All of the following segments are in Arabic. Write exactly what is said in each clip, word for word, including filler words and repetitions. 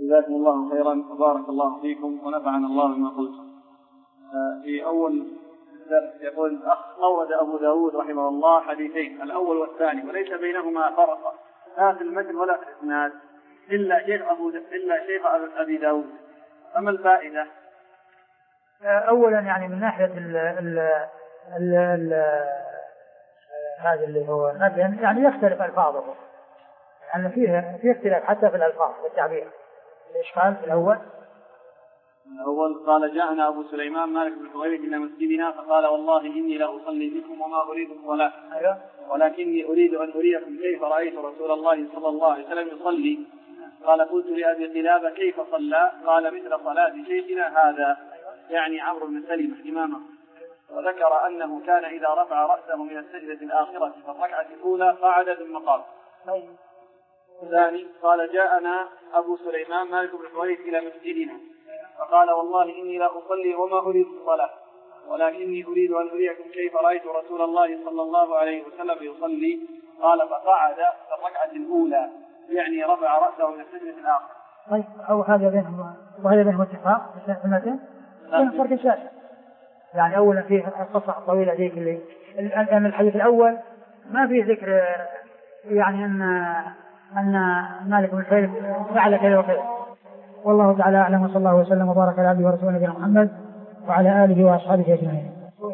جزاكم الله خيرا وبارك الله فيكم ونفعنا الله بما قلتم. في أول درس يقول الأخ أورد أبو داود رحمه الله حديثين الأول والثاني وليس بينهما فرق لا في المتن ولا في الإسناد إلا شيخ أبو إلا شيخ أبي داود، أما الفائدة؟ أولا يعني من ناحية ال ال ال ال هذا اللي هو المتن يعني يختلف ألفاظه، يعني فيه في اختلاف حتى في الألفاظ والتعبير. الإشكال الأول الأول قال جاءنا أبو سليمان مالك بن حويرث إلى مسجدنا فقال والله إني لا أصلي بكم وما أريد الصلاة ولكني أريد أن أريكم كيف رأيت رسول الله صلى الله عليه وسلم يصلي. قال قلت لأبي قلابة كيف صلى؟ قال مثل صلاة شيخنا هذا، يعني عمرو بن سلمة إمامه. وذكر أنه كان إذا رفع رأسه من السجدة الآخرة في الركعة الأولى قعد ثم قام. الثاني قال جاءنا أبو سليمان مالك بن حويرث إلى مسجدنا فقال والله إني لا أصلي وما أريد الصلاة ولكني أريد أن أريكم كيف رأيت رسول الله صلى الله عليه وسلم يصلي. قال فقعد في الركعة الأولى، يعني رفع رأسه من السجدة الآخرة. طيب أو هذا بينهم وهذا بينهم اتفاق في السنتين بين فرق شاسع، يعني أولا فيه القصة الطويلة ذيك اللي الآن الحديث الأول ما فيه ذكر يعني أن أن مالك بن حويرث فعل كذا وكذا. والله تعالى أعلم وصلى الله وسلم وبارك على عبده ورسوله نبينا محمد وعلى آله وأصحابه أجمعين.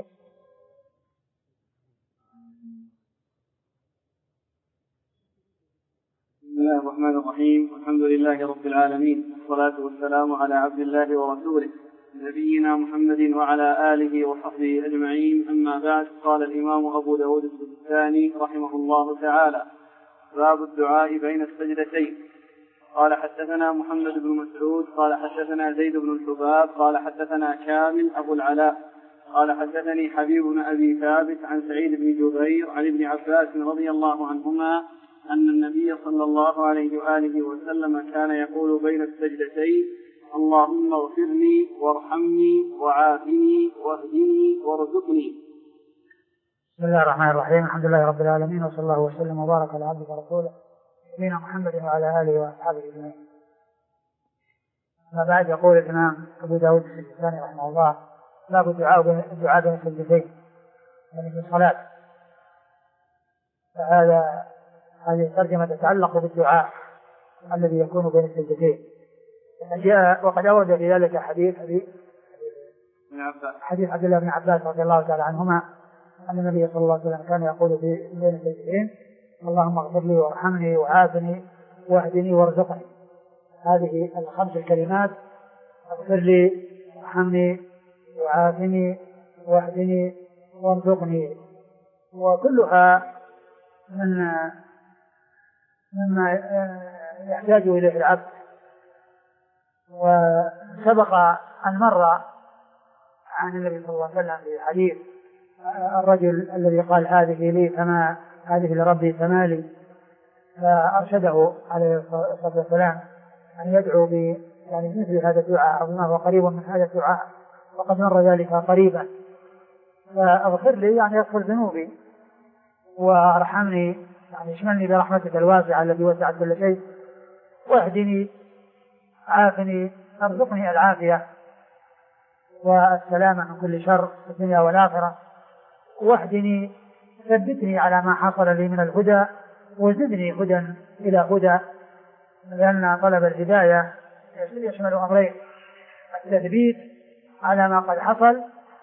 بسم الله الرحمن الرحيم، والحمد لله رب العالمين، والصلاة والسلام على عبد الله ورسوله نبينا محمد وعلى آله وصحبه أجمعين. أما بعد، قال الإمام أبو داود السجستاني رحمه الله تعالى: باب الدعاء بين السجدتين. قال حدثنا محمد بن مسعود قال حدثنا زيد بن الحباب قال حدثنا كامل أبو العلاء قال حدثني حبيب بن أبي ثابت عن سعيد بن جبير عن ابن عباس رضي الله عنهما أن النبي صلى الله عليه وآله وسلم كان يقول بين السجدتين: اللهم اغفر لي وارحمني وعافني واهدني وارزقني. بسم الله الرحمن الرحيم، الحمد لله رب العالمين، وصلى الله وسلم وبارك على عبده ورسوله نبينا محمد وعلى آله وأصحابه أجمعين. أما بعد، يقول الإمام أبو داود السجستاني رحمه الله: باب الدعاء الدعاء بين السجدتين، يعني في الصلاة. فهذا هذه الترجمة تتعلق بالدعاء الذي يكون بين السجدتين. جاء وقد أورد في ذلك حديث حديث عبد الله بن عباس رضي الله تعالى عنهما أن النبي صلى الله عليه وسلم كان يقول في بين السجدتين: اللهم اغفر لي وارحمني وعافني واهدني وارزقني. هذه الخمس الكلمات: اغفر لي وارحمني وعافني واهدني وارزقني، وكلها من مما يحتاج إليه العبد. وسبق أن مر عن النبي صلى الله عليه وسلم في حديث الرجل الذي قال: هذه لي فما هذه لربي فما لي، فأرشده عليه الصلاة والسلام أن يدعو ب يعني مثل هذا الدعاء أو ما هو قريب من هذا الدعاء، وقد مر ذلك قريبا. فاغفر لي يعني اغفر ذنوبي، وارحمني يعني اشملني برحمتك الواسعة التي وسعت كل شيء، واهدني عافني ارزقني العافية والسلامة من كل شر في الدنيا والآخرة، واهدني ثبتني على ما حصل لي من الهدى، وزدني هدى إلى هدى، لأن طلب الهداية يشمل أمرين: التثبيت على ما قد حصل،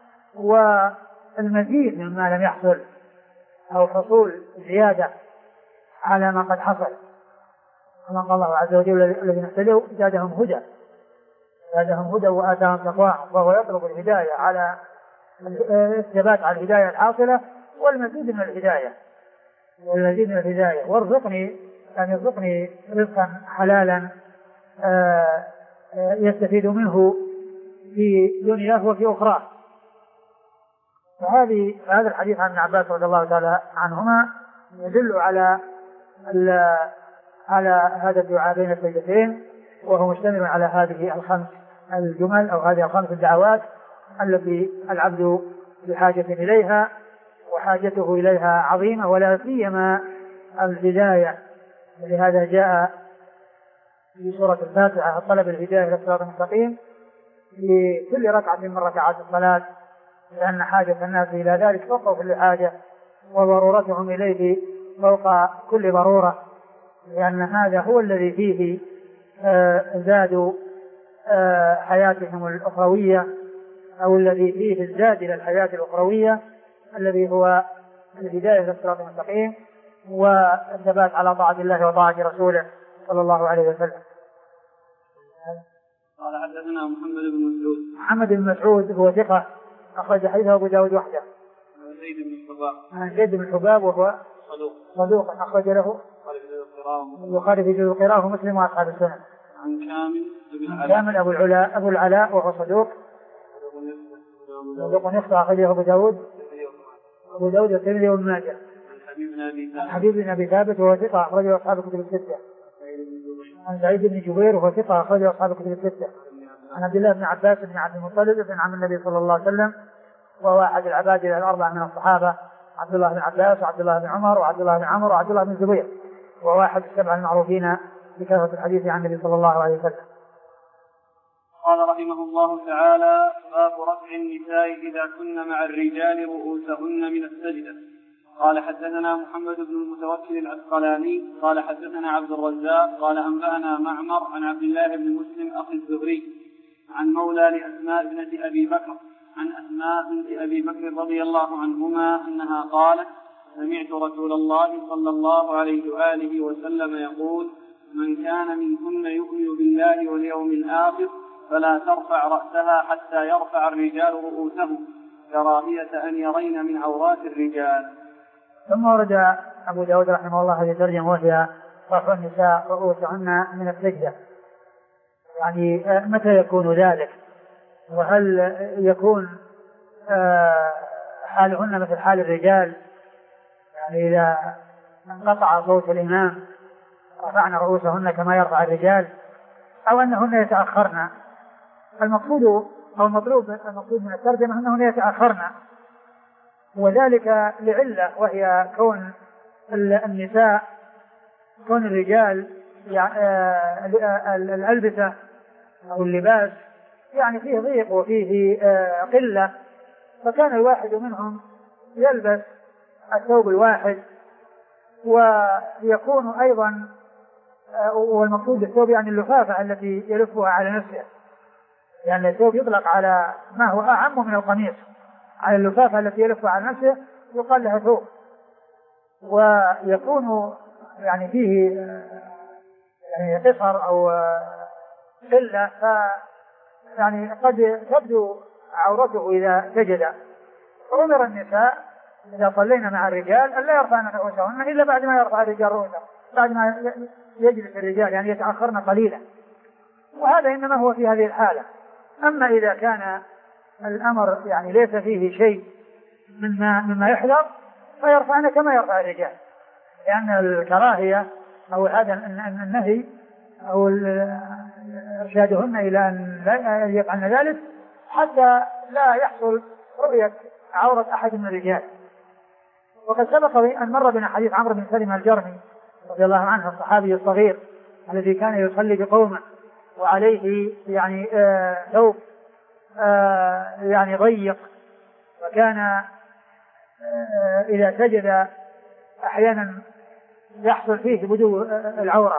والمزيد مما لم يحصل، أو حصول زيادة على ما قد حصل. كما قال الله عز وجل: الذين اهتدوا زادهم هدى زادهم هدى وآتاهم تقواهم. وهو يطلب الهداية على الثبات على الهداية الحاصلة والمزيد من الهداية والمزيد من الهداية. وارزقني أن يرزقني رزقا حلالا يستفيد منه في دنياه وفي أخرى. فهذه هذا الحديث عن ابن عباس رضي الله تعالى عنهما يدل على على هذا الدعاء بين السجدتين، وهو مشتمل على هذه الخمس الجمل أو هذه الخمس الدعوات التي العبد بحاجة إليها، وحاجته إليها عظيمة، ولا سيما الهداية. لهذا جاء في سورة الفاتحة طلب الهداية إلى الصراط المستقيم في كل ركعة من ركعات الصلاة، لأن حاجة الناس إلى ذلك فوق كل حاجة، وضرورتهم إليه فوق كل ضرورة، لأن هذا هو الذي فيه زادوا حياتهم الأخروية، أو الذي فيه الزاد إلى الحياة الأخروية، الذي هو الهداية إلى الصراط المستقيم والثبات على طاعة الله وطاعة رسوله صلى الله عليه وسلم. قال حدثنا محمد بن مسعود. محمد بن مسعود هو ثقة أخرج حديثه أبو داود وحده. زيد بن الحباب. عن زيد بن الحباب وهو صدوق. صدوق أخرج له البخاري في جزء القراءة ومسلم وأصحاب السنن. عن كامل بن العلاء. كامل أبو العلاء أبو العلاء وهو صدوق. صدوق يخطئ أخرجه أبو داود. أبو داود والترمذي وابن ماجه. عن حبيب بن أبي ثابت وهو ثقة أخرجه أصحاب الكتب الستة. عن سعيد بن جبير وهو ثقة أخرجه أصحاب الكتب الستة. عن عبد الله بن عباس بن عبد المطلب بن عم النبي صلى الله عليه وسلم، وهو أحد العباد الأربعة من الصحابة، عبد الله بن عباس وعبد الله بن عمر وعبد الله بن عمرو وعبد الله بن الزبير، وهو أحد السبع المعروفين بكثرة الحديث عن النبي صلى الله عليه وسلم. قال رحمه الله تعالى: باب رفع النساء إذا كن مع الرجال رؤوسهن من السجدة. قال حدثنا محمد بن المتوكل العسقلاني قال حدثنا عبد الرزاق قال أنبأنا معمر عن عبد الله بن مسلم أخي الزهري عن مولى لأسماء بنت أبي بكر عن أسماء بنت أبي بكر رضي الله عنهما أنها قالت: سمعت رسول الله صلى الله عليه وآله وسلم يقول: من كان منكن يؤمن بالله واليوم الآخر فلا ترفع رأسها حتى يرفع الرجال رؤوسهم كراهية أن يرين من عورات الرجال. ثم ورد أبو داود رحمه الله هذه الترجمة وهي رفع النساء رؤوسهن من السجدة. يعني متى يكون ذلك؟ وهل يكون حالهن مثل حال الرجال؟ يعني إذا انقطع صوت الإمام رفعنا رؤوسهن كما يرفع الرجال، أو أنهن يتأخرن. المقصود أو المطلوب المقصود من الترجمة أنهن يتأخرن، وذلك لعلة وهي كون النساء كون الرجال الألبسة أو اللباس يعني فيه ضيق وفيه قلة، فكان الواحد منهم يلبس الثوب الواحد، ويكون أيضا والمقصود بالثوب يعني اللفافة التي يلفها على نفسه، يعني الثوب يطلق على ما هو أعم من القميص، على اللفافة التي يلفها على نفسه يقال لها ثوب، ويكون يعني فيه يعني قصر أو قلة، ف يعني قد تبدو عورته إذا سجد. فأمر النساء إذا صلينا مع الرجال ألا يرفعن رؤوسهن إلا بعد ما يرفع الرجال رؤوسهم، بعد ما يجلس الرجال يعني يتأخرن قليلا، وهذا إنما هو في هذه الحالة. أما إذا كان الأمر يعني ليس فيه شيء مما, مما يحذر فيرفعن كما يرفع الرجال، لأن الكراهية أو هذا النهي أو إرشادهن إلى أن يفعلن ذلك حتى لا يحصل رؤية عورة أحد من الرجال. وقد سبق أن مر بنا حديث عمرو بن سلمة الجرمي رضي الله عنه الصحابي الصغير الذي كان يصلي بقومه وعليه يعني ثوب آه آه يعني ضيق، وكان آه إذا سجد أحيانا يحصل فيه بدو العورة،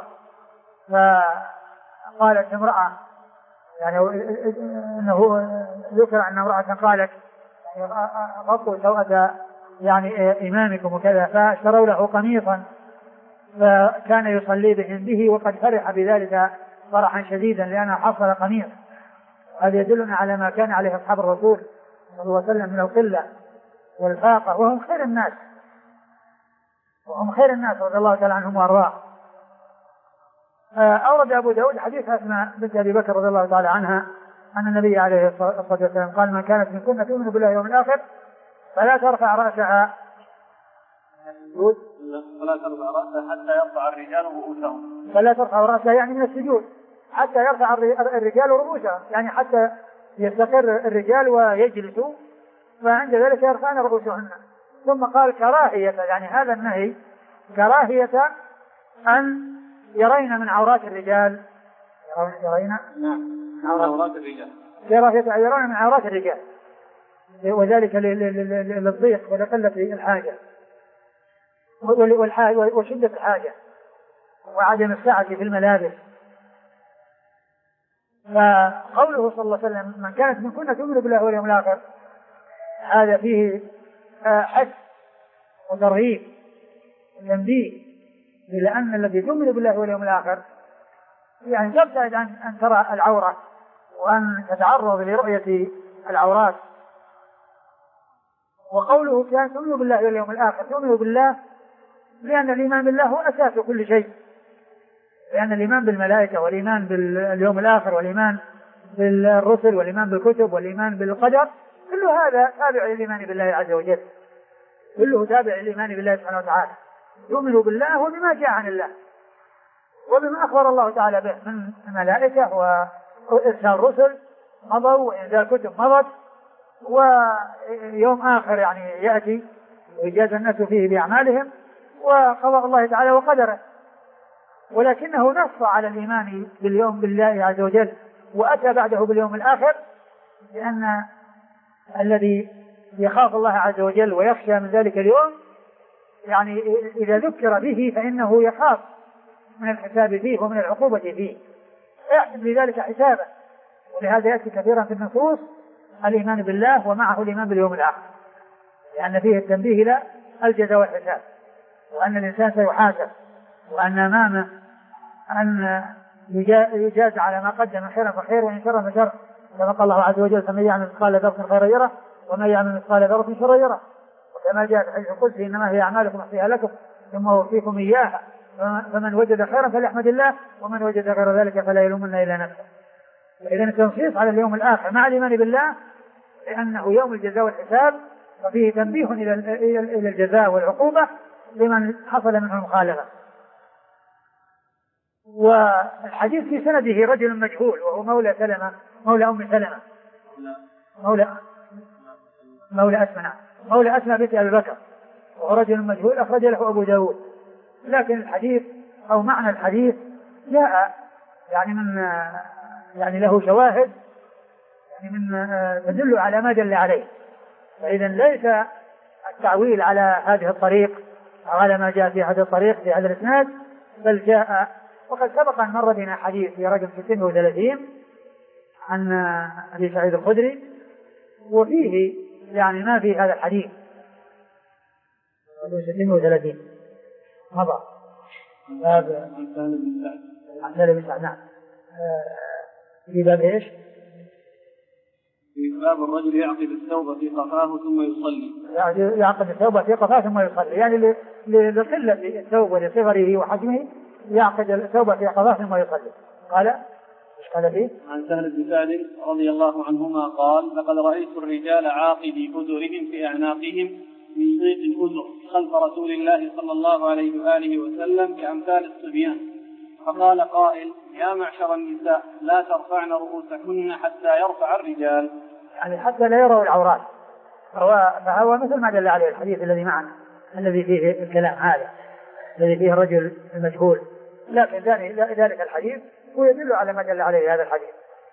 فقالت امرأة يعني أنه ذكر أن امرأة قالت غطوا سوءة يعني إمامكم وكذا، فاشتروا له قميصا فكان يصلي بهم به، وقد فرح بذلك فرحا شديدا لأنه حصل قميص. هذا يدلنا على ما كان عليه أصحاب الرسول صلى الله عليه وسلم من القلة والفاقة، وهم خير الناس وهم خير الناس رضي الله تعالى عنهم وأرضاهم. أورد أبو داود حديث أسماء بنت أبي بكر رضي الله تعالى عنها أن النبي عليه الصلاة والسلام قال: من كانت منكن تؤمن بالله واليوم الآخر فلا ترفع رأسها فلا ترفع رأسها حتى يرفع الرجال رؤوسهم فلا ترفع رأسها يعني من السجود حتى يرفع الرجال رؤوسهم، يعني حتى يستقر الرجال ويجلسوا، فعند ذلك يرفعن رؤوسهن. ثم قال كراهية، يعني هذا النهي كراهية أن يرين من عورات الرجال يرين نعم عورات الرجال يرون من عورات الرجال، وذلك للضيق ولقلة الحاجة وشدة الحاجة وعدم السعة في الملابس. فقوله صلى الله عليه وسلم من كانت من كنا تؤمن بالله واليوم الآخر هذا فيه حث وترغيب وتنبيه إلى أن الذي تؤمن بالله واليوم الآخر يعني تبتعد عن أن ترى العورة وأن تتعرض لرؤية العورات. وقوله كان تؤمن بالله واليوم الآخر تؤمن بالله لأن الإيمان بالله هو أساس كل شيء، لأن الإيمان بالملائكة والإيمان باليوم الآخر والإيمان بالرسل والإيمان بالكتب والإيمان بالقدر كل هذا تابع للإيمان بالله عز وجل، كله تابع للإيمان بالله سبحانه وتعالى. يؤمن بالله وبما جاء عن الله وبما أخبر الله تعالى به من الملائكة وإرسال رسل مضوا وإنزال كتب مضت ويوم آخر يعني يأتي ويجازى الناس فيه بأعمالهم وقضاء الله تعالى وقدره. ولكنه نص على الإيمان باليوم بالله عز وجل وأتى بعده باليوم الآخر، لأن الذي يخاف الله عز وجل ويخشى من ذلك اليوم يعني إذا ذكر به فإنه يخاف من الحساب فيه ومن العقوبة فيه، يحسب لذلك حسابا. ولهذا يأتي كثيرا في النصوص الإيمان بالله ومعه الإيمان باليوم الآخر، لأن فيه التنبيه إلى الجزاء والحساب وأن الإنسان سيحاسب وأن أمامه أن يجاز على ما قدم خيرا فخير وإن شر فشر، كما قال الله عز وجل فمن يعمل مثقال ذرة خيرا يره ومن يعمل مثقال ذرة شرا يره. وكما جاء في حديث القدسي إنما هي أعمالكم أحصيها لكم ثم أوفيكم إياها فمن وجد خيرا فليحمد الله ومن وجد غير ذلك فلا يلومن إلا نفسه. إذن التنصيص على اليوم الآخر مع الإيمان بالله لأنه يوم الجزاء والحساب وفيه تنبيه إلى الجزاء والعقوبة لمن حصل منه المخالفة. والحديث في سنده رجل مجهول وهو مولى سلمة مولى أم سلمة مولى مولى أسماء مولى أسماء بنت أبي بكر وهو رجل مجهول أخرج له أبو داود. لكن الحديث أو معنى الحديث جاء يعني من يعني له شواهد يعني من تدل على ما دل عليه. فإذا ليس التعويل على هذه الطريق أو على ما جاء في هذا الطريق في هذا الإسناد، بل جاء وقد سبق أن مر بنا حديث في رقم ستين وثلاثين عن أبي سعيد الخدري وفيه يعني ما في هذا الحديث ستين وثلاثين مضى باب عن سهل بن سعد. نعم في باب ايش؟ في باب الرجل يعقد الثوب في قفاه ثم يصلي. يعقد الثوب في قفاه ثم يصلي يعني لقلة الثوب ولصغره وحجمه يعقد الثوب في قفاه ثم يصلي. قال ايش قال فيه؟ عن سهل بن سعد رضي الله عنهما قال لقد رأيت الرجال عاقدي أذرهم في أعناقهم من ضيق الأذر خلف رسول الله صلى الله عليه وآله وسلم كأمثال الصبيان. فقال قائل يا معشر النساء لا ترفعن رؤوسكن حتى يرفع الرجال، يعني حتى لا يروا العورات. فهو, فهو مثل ما دل عليه الحديث الذي معنا الذي فيه الكلام هذا الذي فيه الرجل المجهول، لكن ذلك الحديث هو يدل على ما دل عليه هذا الحديث.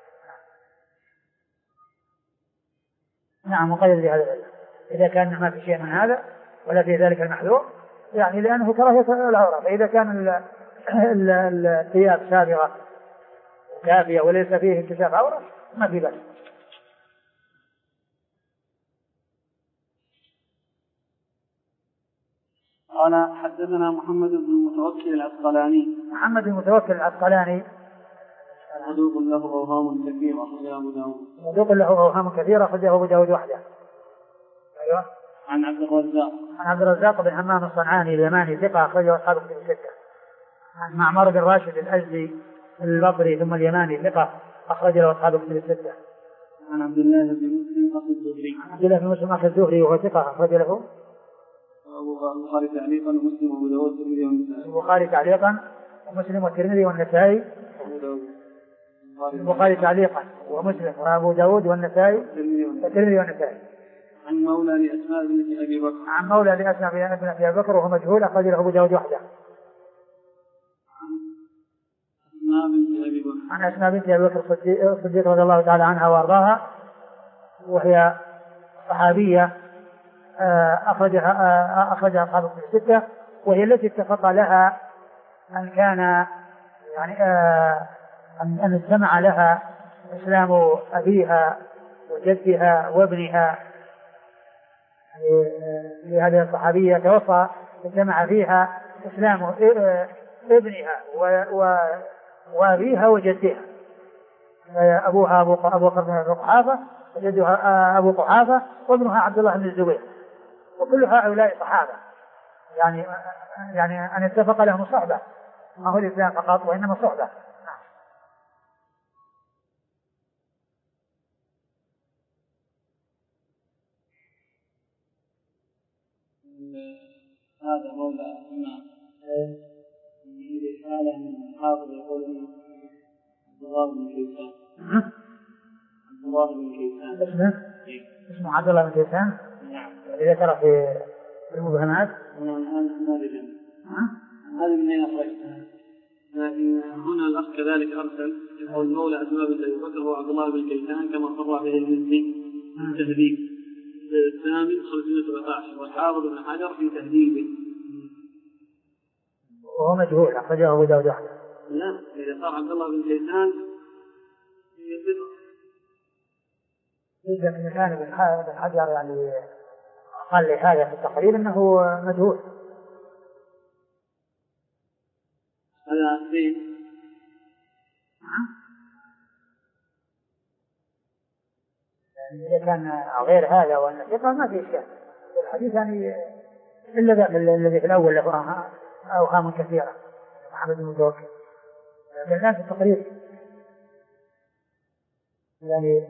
نعم مقيد بهذا العلم إذا كان ما في شيء من هذا ولا في ذلك المحذور يعني لأنه كراهية العورة. فإذا كان الثياب سابغة كافية وليس فيه انكشاف عورة ما في بأس. قال حدثنا محمد بن المتوكل العسقلاني. محمد بن المتوكل العسقلاني صدوق له أوهام كثيرة أخرجه أبو داود. صدوق له أوهام كثيرة أخرجه أبو داود وحده. أيوة. عن عبد الرزاق. عن عبد الرزاق بن حمام الصنعاني اليماني ثقة أخرجه أصحاب الكتب الستة. عن معمر بن راشد الأزدي البصري ثم اليماني ثقة أخرج له أصحاب الكتب الستة. عن عبد الله بن مسلم أخي الزهري. عبد الله بن مسلم أخي الزهري وهو ثقة أخرج له البخاري تعليقا ومسلم وأبو داود والترمذي والنسائي. البخاري تعليقا ومسلم والترمذي والنسائي. البخاري تعليقا ومسلم وأبو داود والنسائي والترمذي والنسائي. عن مولى لأسماء بنت أبي بكر. عن مولى لأسماء بنت أبي بكر وهو مجهول أخرج له أبو داود وحده. أسماء بنت أبي عن أسماء بنت أبي بكر الصديق رضي الله تعالى عنها وأرضاها، وهي صحابية أخرجها أخرجها أصحاب الكتب الستة، وهي التي اتفق لها أن كان يعني أن اجتمع لها إسلام أبيها وجدها وابنها. لهذه الصحابية توفى اجتمع فيها إسلام ابنها وأبيها وجدها، أبوها أبو بكر بن قحافة وجدها أبو قحافة وابنها عبد الله بن الزبير، وكل هؤلاء صحابة، يعني يعني أن اتفق لهم صحبة، ما هو الإسلام فقط وإنما صحبة. هذا مولى أسماء يريد حالة من الحافظ يقول لي عبد الله بن كيسان. عبد الله بن كيسان اسمه اسمه عبد الله بن كيسان. نعم. إذا ترى في المبهمات هذه من أين أخرجتها؟ لكن هنا الأخ كذلك أرسل يقول مولى أسماء بن أبي بكر هو عبد الله بن كيسان كما صرح به المزي في تهذيب الثامن خمسمائة وسبعة عشر، والحافظ بن حجر في تهذيبه وهو مجهول أخرجه أبو داود وحده. لا، إذا صار عبد الله بن كيسان يبدأ إذا كان كان بن حجر يعني قال لي هذا في التقريب أنه مجهول. هذا فين؟ إذا كان غير هذا وأن ثقة ما في إشكال الحديث، يعني إلا ذاك الذي في الأول له أوهام كثيرة محمد بن توكل، لكن الآن في التقريب يعني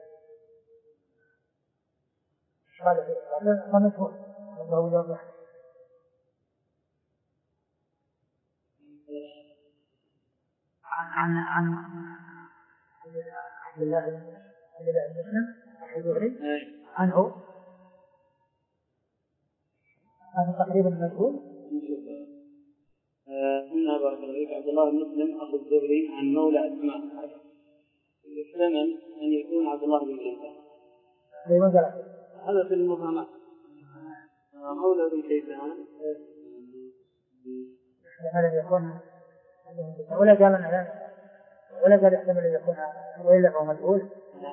هذا ما مفهوم. عن عن عبد الله بن مسلم الحضوري عنه هذا تقريبا مجهول. هنا بارك الله فيك عبد الله بن مسلم أخو الزهري عن مولى أسماء، يحتمل أن يكون عبد الله بن كيسان. هذا في المفهمات مولى بن كيسان يحتمل أن يكون ولا قال ولا قال يحتمل أن يكون وإلا هو مجهول.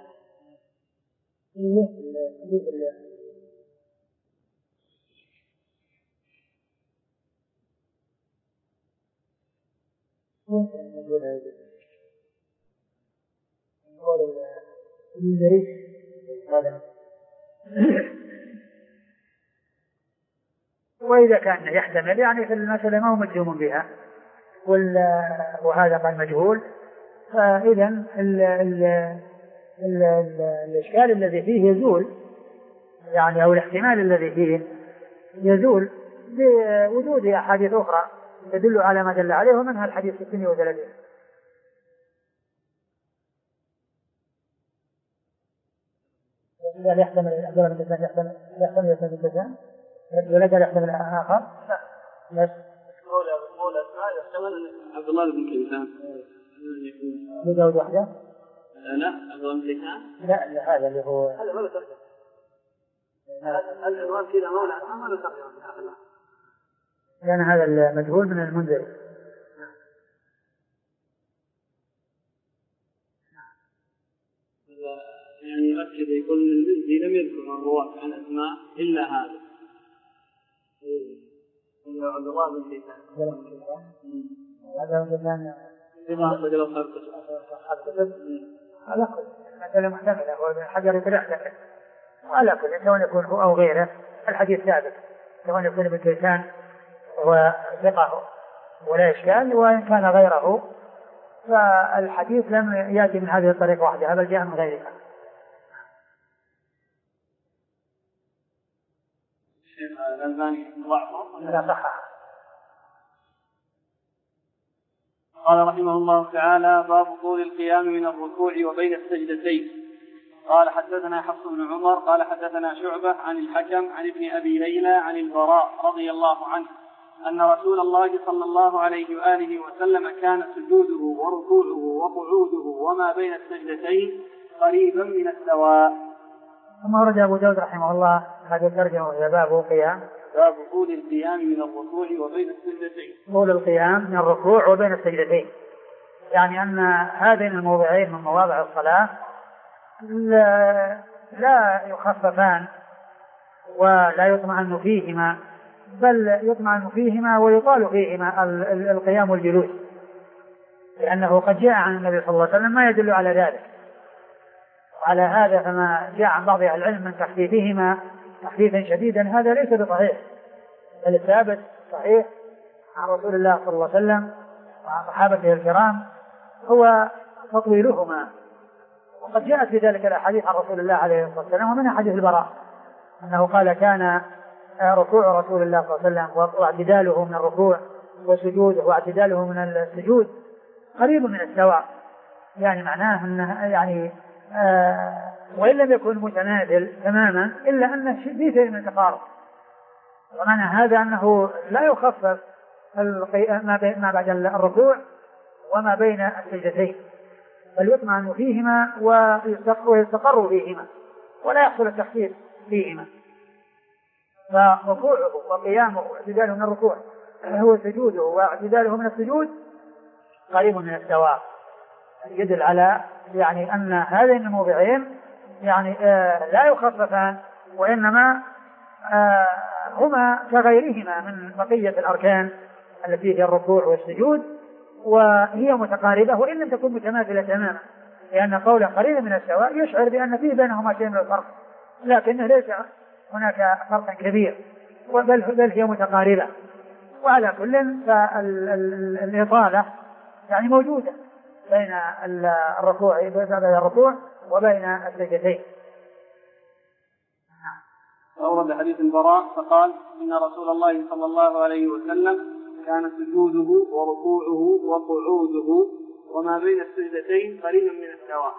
وإذا كان يحتمل يعني في المسألة ما هو مجزوم بها وهذا قال مجهول، فإذا ال ال ال الإشكال الذي فيه يزول، يعني أو الاحتمال الذي فيه يزول بوجود أحاديث أخرى تدل على ما دل عليه، ومنها الحديث ستين وثلاثين. قال يحتمل عبد الله بن كيسان يحتمل يحتمل يحتمل كيسان ولا قال يحتمل آخر. بس مولى مولى أسماء يحتمل عبد الله بن كيسان أبو داود وحده. لا عبد الله بن كيسان لا لا هذا اللي هو هذا ما له ترجمة. العنوان كذا مولى أسماء ما له ترجمة، لأن هذا المجهول من المنذر. يعني يؤكد يقول ان المزي لم يذكر الرواة عن أسماء إلا هذا إلا عبد الله بن كيسان. هذا كان بما أخرج له أصحاب الكتب. على كل مثلا محتملة والحجر يتلحق وعلى كل سواء يكون هو أو غيره الحديث ثابت، سواء يكون ابن كيسان وثقه ولا إشكال، وإن كان غيره فالحديث لم يأتي من هذه الطريقة وحدها بل جاء من غيرها. الشيخ الألباني ضعفه لا صحة. قال رحمه الله تعالى: باب طول القيام من الركوع وبين السجدتين. قال حدثنا حفص بن عمر قال حدثنا شعبة عن الحكم عن ابن أبي ليلى عن البراء رضي الله عنه أن رسول الله صلى الله عليه وآله وسلم كان سجوده وركوعه وقعوده وما بين السجدتين قريبا من السواء. ثم ورد أبو داود رحمه الله هذا الترجمة إلى باب القيام، باب طول القيام من الركوع وبين السجدتين. طول القيام من الركوع وبين السجدتين، يعني أن هذين الموضعين من مواضع الصلاة لا, لا يخففان ولا يطمئن فيهما، بل يطمئن فيهما ويطال فيهما القيام والجلوس، لأنه قد جاء عن النبي صلى الله عليه وسلم ما يدل على ذلك. وعلى هذا فما جاء عن بعض العلم من تخفيفهما تخفيفا شديدا هذا ليس بصحيح، بل الثابت صحيح عن رسول الله صلى الله عليه وسلم وعن صحابته الكرام هو تطويلهما. وقد جاءت في ذلك الأحاديث عن رسول الله عليه الصلاة والسلام، ومنها حديث البراء أنه قال كان ركوع رسول الله صلى الله عليه وسلم واعتداله من الركوع وسجوده واعتداله من السجود قريب من السواء، يعني معناه أنه يعني آه وإن لم يكن متماثل تماما إلا أنه في شيء من التقارب. ومعنى هذا أنه لا يخفف ما بعد الركوع وما بين السجدتين، بل يطمئن فيهما ويستقر فيهما ولا يحصل التخفيف فيهما. فركوعه وقيامه واعتداله من الركوع هو سجوده واعتداله من السجود قريب من السواء، يدل على يعني أن هذين الموضعين يعني آه لا يخففان، وإنما آه هما كغيرهما من بقية الأركان التي هي الركوع والسجود، وهي متقاربة وإن لم تكن متماثلة تماما، لأن قوله قريب من السواء يشعر بأن فيه بينهما شيء من الفرق، لكنه ليس هناك فرق كبير، بل, بل هي متقاربة. وعلى كل فالإطالة يعني موجودة بين الركوع بين الركوع وبين السجدتين. أورد حديث البراء فقال إن رسول الله صلى الله عليه وسلم كان سجوده وركوعه وقعوده وما بين السجدتين قريبا من السواء.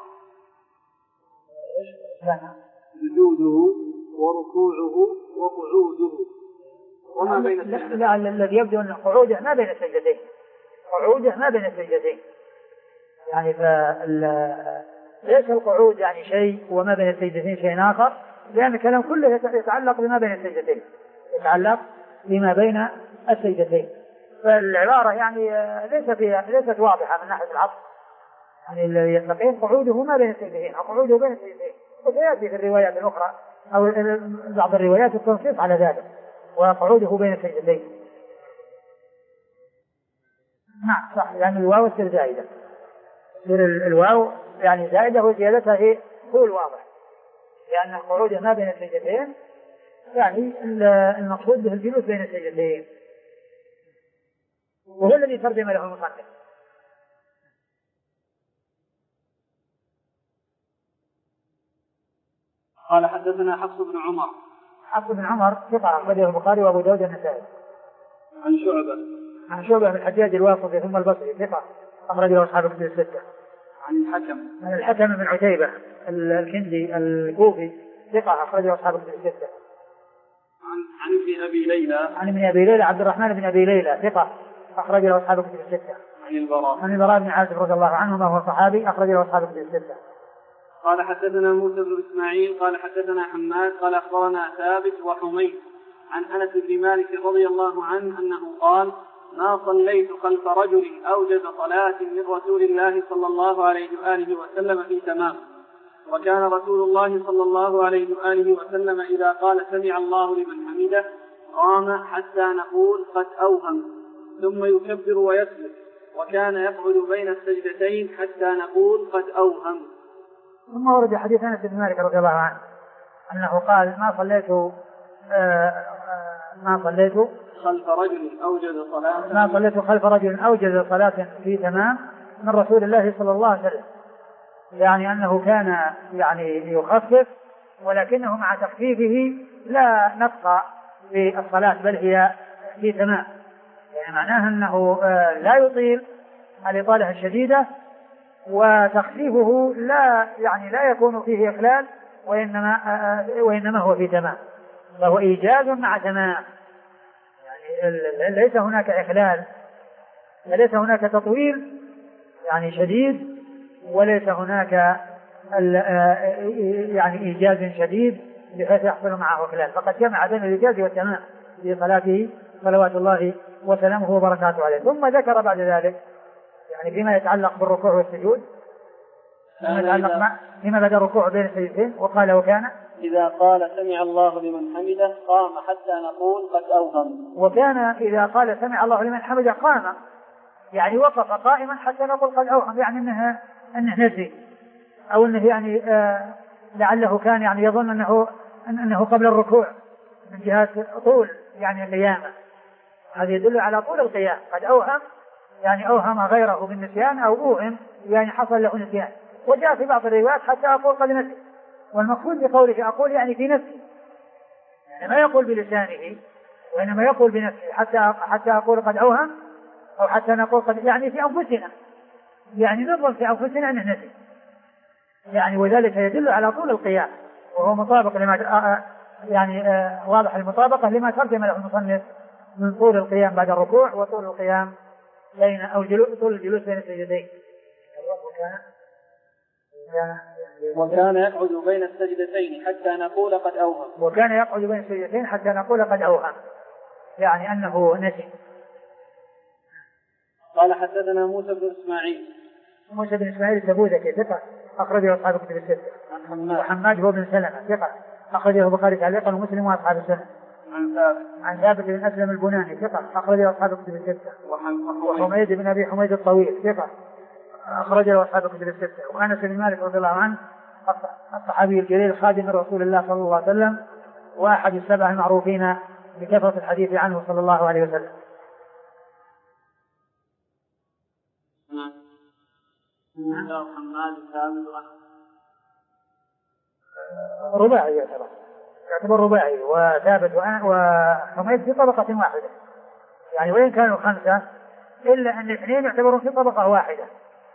سجوده وركوعه وقعوده وما بين السجدتين. لا الذي يبدو أن قعوده ما بين السجدتين، قعوده ما بين السجدتين، يعني ليس القعود يعني شيء وما بين السجدتين شيء آخر، لأن الكلام كله يتعلق بما بين السجدتين، يتعلق بما بين السجدتين. فالعبارة يعني ليست فيها ليست واضحة من ناحية العطف، يعني الذي يستقيم قعوده ما بين السجدتين أو قعوده بين السجدتين، وسيأتي في الروايات الأخرى أو بعض الروايات التنصيص على ذلك وقعوده بين السجدتين. نعم صح، يعني الواو تصير زائدة، تصير الواو يعني زائدة وزيادتها هي طول واضح، لأن قعوده ما بين السجدتين يعني المقصود به الجلوس بين السجدتين، وهو الذي ترجم له المصنف. قال حدثنا حفص بن عمر. حفص بن عمر ثقة أخرجه البخاري وأبو داود النسائي. عن شعبة. عن شعبة بن الحجاج الواسطي ثم البصري ثقة أخرج له أصحاب الكتب الستة. عن الحكم. عن الحكم بن عتيبة الكندي الكوفي ثقة أخرج له أصحاب الكتب الستة. عن عن ابن أبي ليلى. عن ابن أبي ليلى عبد الرحمن بن أبي ليلى ثقة أخرج له أصحاب الكتب الستة. عن البراء. عن البراء بن عازب رضي الله عنهما وهو صحابي أخرج له أصحاب الكتب الستة. قال حدثنا موسى بن إسماعيل قال حدثنا حماد قال أخبرنا ثابت وحميد عن أنس بن مالك رضي الله عنه أنه قال ما صليت خلف رجل أوجد صلاة من رسول الله صلى الله عليه وآله وسلم في تمام، وكان رسول الله صلى الله عليه وآله وسلم إذا قال سمع الله لمن حمده قام حتى نقول قد أوهم ثم يكبر ويسجد، وكان يقعد بين السجدتين حتى نقول قد أوهم. ثم ورد حديث أنس بن مالك رضي الله عنه أنه قال ما صليت آآ آآ ما صليت خلف رجل أوجد صلاة ما صليت خلف رجل أوجد صلاة في تمام من رسول الله صلى الله عليه وسلم، يعني أنه كان يعني يخفف ولكنه مع تخفيفه لا نقص في الصلاة بل هي في تمام، يعني معناه أنه لا يطيل الإطالة الشديدة وتخفيفه لا يعني لا يكون فيه إخلال وإنما وإنما هو في تمام، فهو إيجاز مع تمام، يعني ليس هناك إخلال، ليس هناك تطويل يعني شديد، وليس هناك يعني إيجاز شديد بحيث يحصل معه إخلال، فقد جمع بين الإيجاز والتمام في صلاته صلوات الله وسلامه وبركاته عليه. ثم ذكر بعد ذلك يعني فيما يتعلق بالركوع والسجود، فيما يتعلق مع فيما بدأ الركوع بين السجدتين، وقال وكان إذا قال سمع الله لمن حمده قام حتى نقول قد أوهم. وكان إذا قال سمع الله لمن حمده قام، يعني وقف قائما حتى نقول قد أوهم، يعني أنه أنه نسي، أو أنه يعني آه لعله كان يعني يظن أنه أنه قبل الركوع من جهة طول يعني القيامة. هذا يدل على طول القيام. قد أوهم يعني أوهم غيره بالنسيان، أو أوهم يعني حصل له نسيان. وجاء في بعض الروايات حتى أقول قد نسي، والمقصود بقوله أقول يعني في نفسي، يعني ما يقول بلسانه وإنما يقول بنفسه، حتى حتى أقول قد أوهم، أو حتى نقول قد يعني في أنفسنا، يعني نظن في أنفسنا أنه نسي يعني، وذلك يدل على طول القيام، وهو مطابق لما يعني آه واضح المطابقة لما ترجم له المصنف من طول القيام بعد الركوع وطول القيام بين أو جلوس طول الجلوس بين السجدتين. وكان يقعد بين السجدتين حتى نقول قد أوهم. وكان يقعد بين السجدتين حتى نقول قد أوهم، يعني أنه نسي. قال حدثنا موسى بن إسماعيل. موسى بن إسماعيل التبوذكي ثقة أخرجه أصحاب الكتب الستة. وحماد هو بن سلمة ثقة أخرجه البخاري تعليقا ومسلم وأصحاب السنة. عن ثابت عن ثابت بن أسلم البناني ثقة أخرجه أصحاب الكتب الستة. وحميد بن أبي حميد الطويل ثقة أخرجه أصحاب الكتب الستة. وأنس بن مالك رضي الله عنه الصحابي الجليل خادم رسول الله صلى الله عليه وسلم، وأحد السبعة المعروفين بكثرة الحديث عنه صلى الله عليه وسلم. رباعي يعتبر يعتبر رباعي، وثابت وحميد في طبقة واحدة يعني، وإن كانوا خمسة إلا أن الاثنين يعتبرون في طبقة واحدة،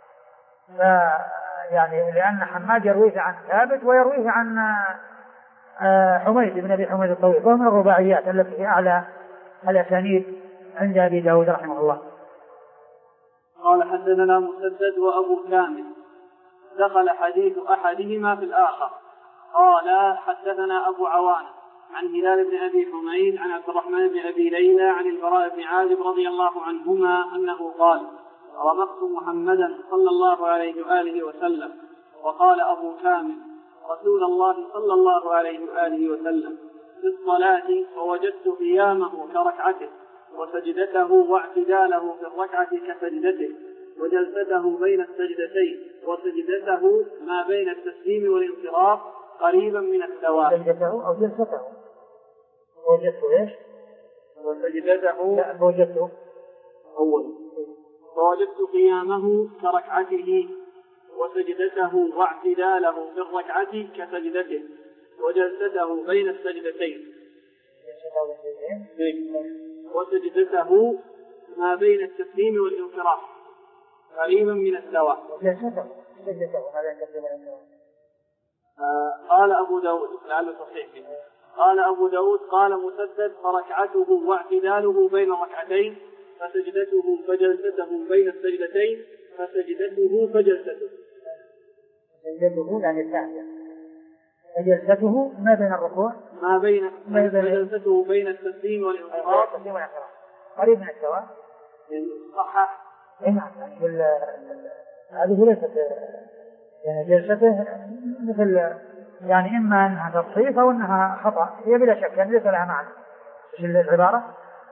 يعني لأن حماد يرويه عن ثابت ويرويه عن حميد بن أبي حميد الطويل، وهو من الرباعيات التي هي أعلى الأسانيد عند أبي داود رحمه الله. قال حدثنا مسدد وأبو كامل دخل حديث أحدهما في الآخر. قال حدثنا أبو عوانة عن هلال بن أبي حميد عن عبد الرحمن بن أبي ليلى عن البراء بن عازب رضي الله عنهما أنه قال رمقت محمدا صلى الله عليه وآله وسلم. وقال أبو كامل رسول الله صلى الله عليه وآله وسلم في الصلاة ووجدت قيامه كركعته وسجدته واعتداله في الركعة كسجدته وجلسته بين السجدتين وسجدته ما بين التسليم والانصراف قريبا من السواء. سجدته أو جلسته وجدته إيش؟ وسجدته لا وجدته أول ووجدت قيامه كركعته وسجدته واعتداله في الركعة كسجدته وجلسته بين السجدتين وسجدته ما بين التسليم والانصراف قريبا من السواء. قال أبو داود لعله صحيح فيه. قال أبو داود قال مسدد فركعته واعتداله بين الركعتين فسجدته فجلسته بين السجدتين فسجدته فجلسته. سجدته يعني الثانية، فجلسته ما بين الركوع ما بين فجلسته بين التسليم والانصراف قريب من السواء. صحح. نعم هذه ليست يعني جلسته مثل يعني إما أنها تصحيح أو أنها خطأ، هي بلا شك يعني ليس لها معنى. إيش العبارة؟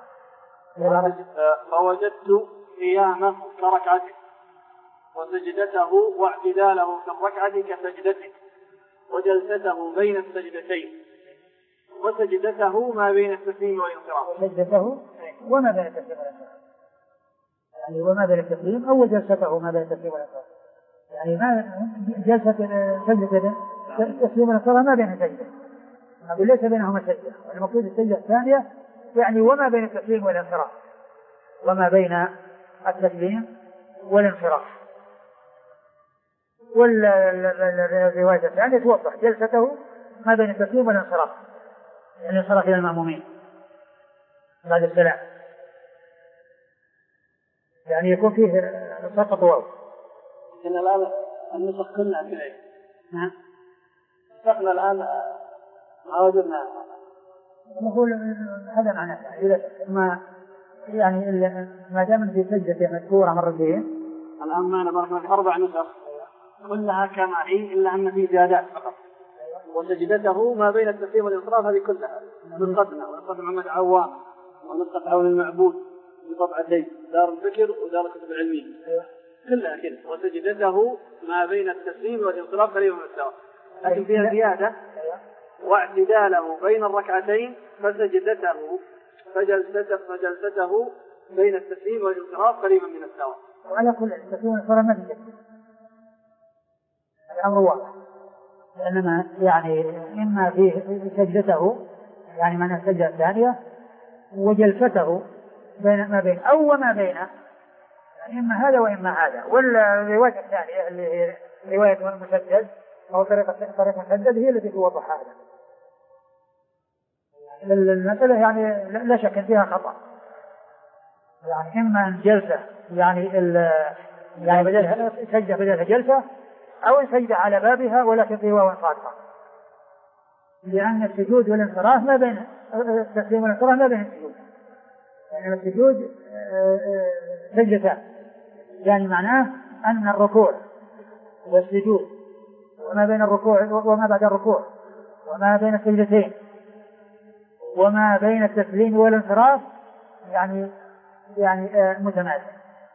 فوجدت قيامه كركعته وسجدته واعتداله في الركعة كسجدته وجلسته بين السجدتين وسجدته ما بين التسليم والانصراف. وسجدته وما بين التسليم والانصراف يعني وما بين التسليم أو جلسته ما بين التسليم والانصراف يعني ما جلسة سجدة التسليم والانصراف ما بين سجدة، أقول ليس بينهما سجدة، المقصود السجدة الثانية يعني وما بين التسليم والانصراف وما بين التسليم والانصراف. والرواية الثانية توضح جلسته ما بين التسليم والانصراف، الانصراف إلى المأمومين بعد السلام. يعني يكون فيه سقط واو. إن الآن النسخ كلها كذا. نعم. نسخنا الآن ما وجدنا. نقول هذا معناه إذا ما يعني ما دام في سجدة مذكورة مرتين. الآن معنا بارك أربع نسخ كلها كما هي إلا أن في زيادات فقط. وسجدته ما بين التسليم والانصراف هذه كلها نسختنا ونسخة محمد عوام ونسخة عون المعبود بطبعتين دار الفكر ودار الكتب العلمية كلها كذا. وسجدته ما بين التسليم والانصراف قريبا من السواء، لكن فيها زيادة واعتداله بين الركعتين فسجدته فجلسته فجلسته بين التسليم والانصراف قريبا من السواء. وعلى كل التسليم والانصراف ما تجد الأمر واضح، لأنما يعني إما في سجدته يعني من السجدة الثانية وجلسته بين ما بين أو وما بين، يعني إما هذا وإما هذا. والرواية الثانية اللي هي رواية المسدد أو طريقة طريقة مسدد هي التي توضح هذا. المسألة يعني لا شك فيها خطأ، يعني إما أن جلسة يعني ال يعني بدلها سجدة بدلها جلسة أو سجدة على بابها ولكن في واو صادقة، لأن السجود والانصراف ما بين التسليم والانصراف ما بين السجود، يعني السجود سجدتان، يعني معناه أن الركوع والسجود وما بين الركوع وما بعد الركوع وما بين السجدتين وما بين التسليم والانصراف يعني يعني متماثل.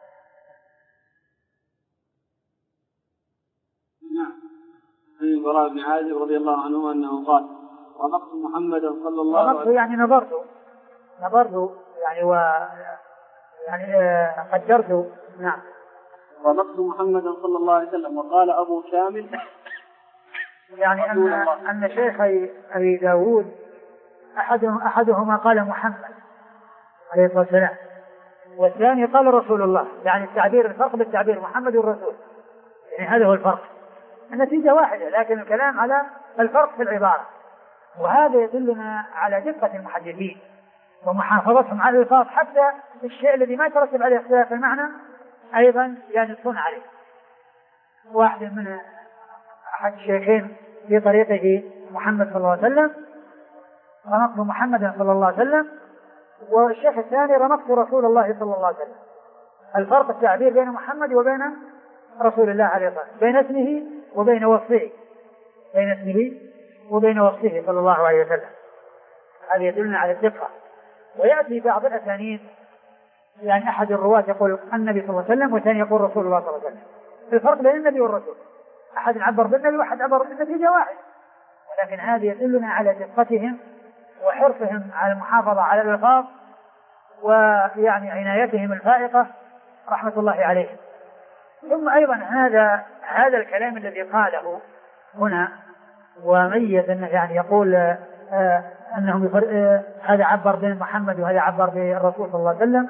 نعم. عن البراء بن عازب رضي الله عنه أنه قال رمقت محمدا صلى الله عليه وسلم يعني نظرت نظرت يعني و يعني قدرت. نعم. رمقت محمدا صلى الله عليه وسلم. وقال أبو كامل يعني أن أن شيخي أبي داود أحدهم أحدهما قال محمد عليه الصلاة والسلام والثاني قال رسول الله، يعني التعبير الفرق بالتعبير محمد والرسول، يعني هذا هو الفرق. النتيجة واحدة لكن الكلام على الفرق في العبارة، وهذا يدلنا على دقة المحدثين ومحافظتهم على الألفاظ حتى الشيء الذي ما يترتب عليه اختلاف المعنى أيضا ينصون عليه. واحد من أحد الشيخين في طريقه محمد صلى الله عليه وسلم رمقت محمدا صلى الله عليه وسلم، والشيخ الثاني رمقت رسول الله صلى الله عليه وسلم. الفرق التعبير بين محمد وبين رسول الله عليه الصلاة والسلام، بين اسمه وبين وصفه، بين اسمه وبين وصفه صلى الله عليه وسلم. هذا يدلنا على الدقة. ويأتي بعض الأسانيد يعني أحد الرواة يقول النبي صلى الله عليه وسلم والثاني يقول رسول الله صلى الله عليه وسلم. الفرق بين النبي والرسول أحد عبر بالنبي وأحد عبر بالنتيجة واحد، ولكن هذا يدلنا على دقتهم وحرصهم على المحافظة على الألفاظ ويعني عنايتهم الفائقة رحمة الله عليهم. ثم أيضا هذا هذا الكلام الذي قاله هنا وميز أنه يعني يقول آه أنهم آه هذا عبر بين محمد وهذا عبر بالرسول صلى الله عليه وسلم،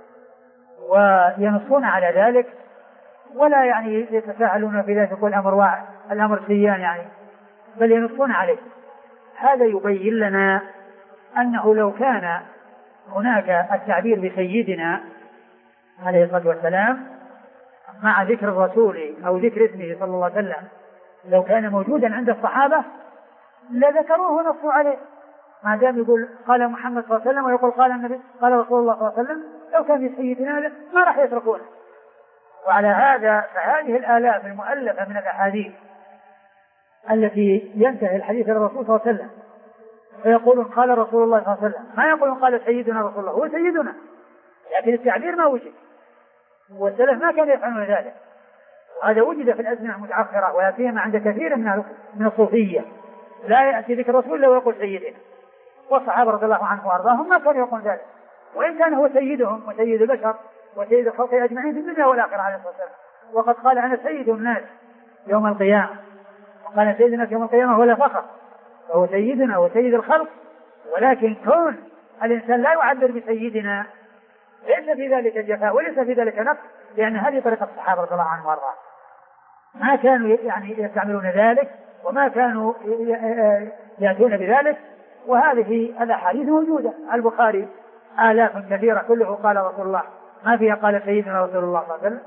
وينصون على ذلك ولا يعني يتساهلون في ذلك يقول الأمر واحد الأمر سيان يعني، بل ينصون عليه. هذا يبين لنا أنه لو كان هناك التعبير بسيدنا عليه الصلاة والسلام مع ذكر الرسول أو ذكر اسمه صلى الله عليه وسلم لو كان موجودا عند الصحابة لذكروه ونصوا عليه، ما دام يقول قال محمد صلى الله عليه وسلم ويقول قال النبي قال رسول الله صلى الله عليه وسلم لو كان في سيدنا ما راح يتركونه. وعلى هذا فهذه الآلاف المؤلفة من الأحاديث التي ينتهي الحديث إلى الرسول صلى الله عليه وسلم فيقولون قال رسول الله صلى الله عليه وسلم، ما يقولون قال سيدنا رسول الله، هو سيدنا لكن التعبير ما وجد، والسلف ما كانوا يفعلون ذلك. وهذا وجد في الأزمنة المتأخرة ولا سيما عند كثير من من الصوفية، لا يأتي ذكر الرسول إلا ويقول سيدنا، والصحابة رضي الله عنهم وأرضاهم ما كانوا يقولون ذلك، وإن كان هو سيدهم وسيد البشر وسيد الخلق أجمعين في الدنيا والآخرة عليه الصلاة والسلام. وقد قال أنا سيد الناس يوم القيامة، وقال سيد الناس يوم القيامة ولا فخر، فهو سيدنا وسيد الخلق، ولكن كون الإنسان لا يعبر بسيدنا ليس في ذلك جفاء وليس في ذلك نقص، لأن هذه طريقة الصحابة رضي الله عنهم وأرضاهم، ما كانوا يعني يستعملون ذلك وما كانوا يأتون بذلك. وهذه الأحاديث موجودة، البخاري آلاف كثيرة كله قال رسول الله ما فيها قال سيدنا رسول الله صلى الله عليه وسلم.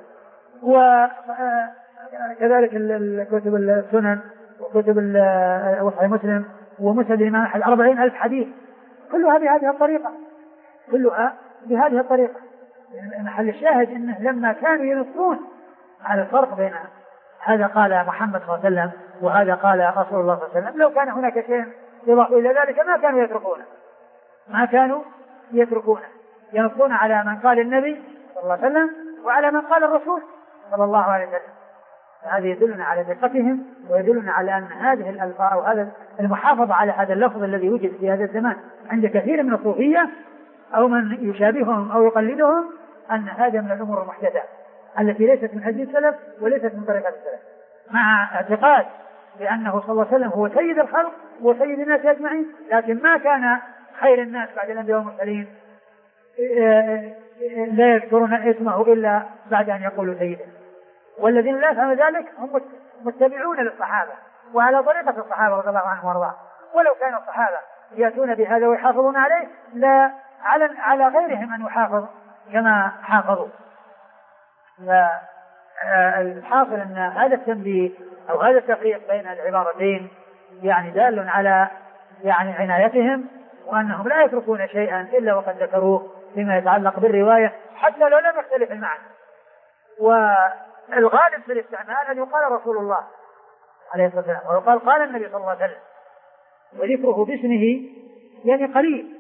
وكذلك كتب السنن وكتب صحيح مسلم ومسند الإمام أحمد أربعين ألف حديث كلها بهذه الطريقة كلها بهذه الطريقة. محل الشاهد أنه لما كانوا ينصون على الفرق بين هذا قال محمد صلى الله عليه وسلم وهذا قال رسول الله صلى الله عليه وسلم، لو كان هناك شيء يضاف إلى ذلك ما كانوا يتركونه ما كانوا يتركونه ينصون على من قال النبي صلى الله عليه وسلم وعلى من قال الرسول صلى الله عليه وسلم. هذا يدلنا على دقتهم ويدلنا على أن هذه الألفاظ أو هذا المحافظة على هذا اللفظ الذي وجد في هذا الزمان عند كثير من الصوفية أو من يشابههم أو يقلدهم، أن هذا من الأمور المحدثة التي ليست من هدي السلف وليست من طريقة السلف، مع اعتقاد بأنه صلى الله عليه وسلم هو سيد الخلق وسيد الناس أجمعين، لكن ما كان خير الناس بعد الأنبياء والمرسلين لا يذكرون اسمه إلا بعد أن يقولوا سيدا. والذين لا يفهم ذلك هم متبعون للصحابة وعلى طريقة الصحابة رضي الله عنهم وارضاهم، ولو كان الصحابة يأتون بهذا ويحافظون عليه لا على على غيرهم أن يحافظ كما حافظوا. فالحاصل أن هذا التنبيه أو هذا التفريق بين العبارتين يعني دال على يعني عنايتهم وأنهم لا يتركون شيئا إلا وقد ذكروه فيما يتعلق بالرواية حتى لو لم يختلف المعنى. والغالب في الاستعمال أن يقال رسول الله عليه الصلاة والسلام ويقال قال النبي صلى الله عليه وسلم، وذكره باسمه يعني قليل،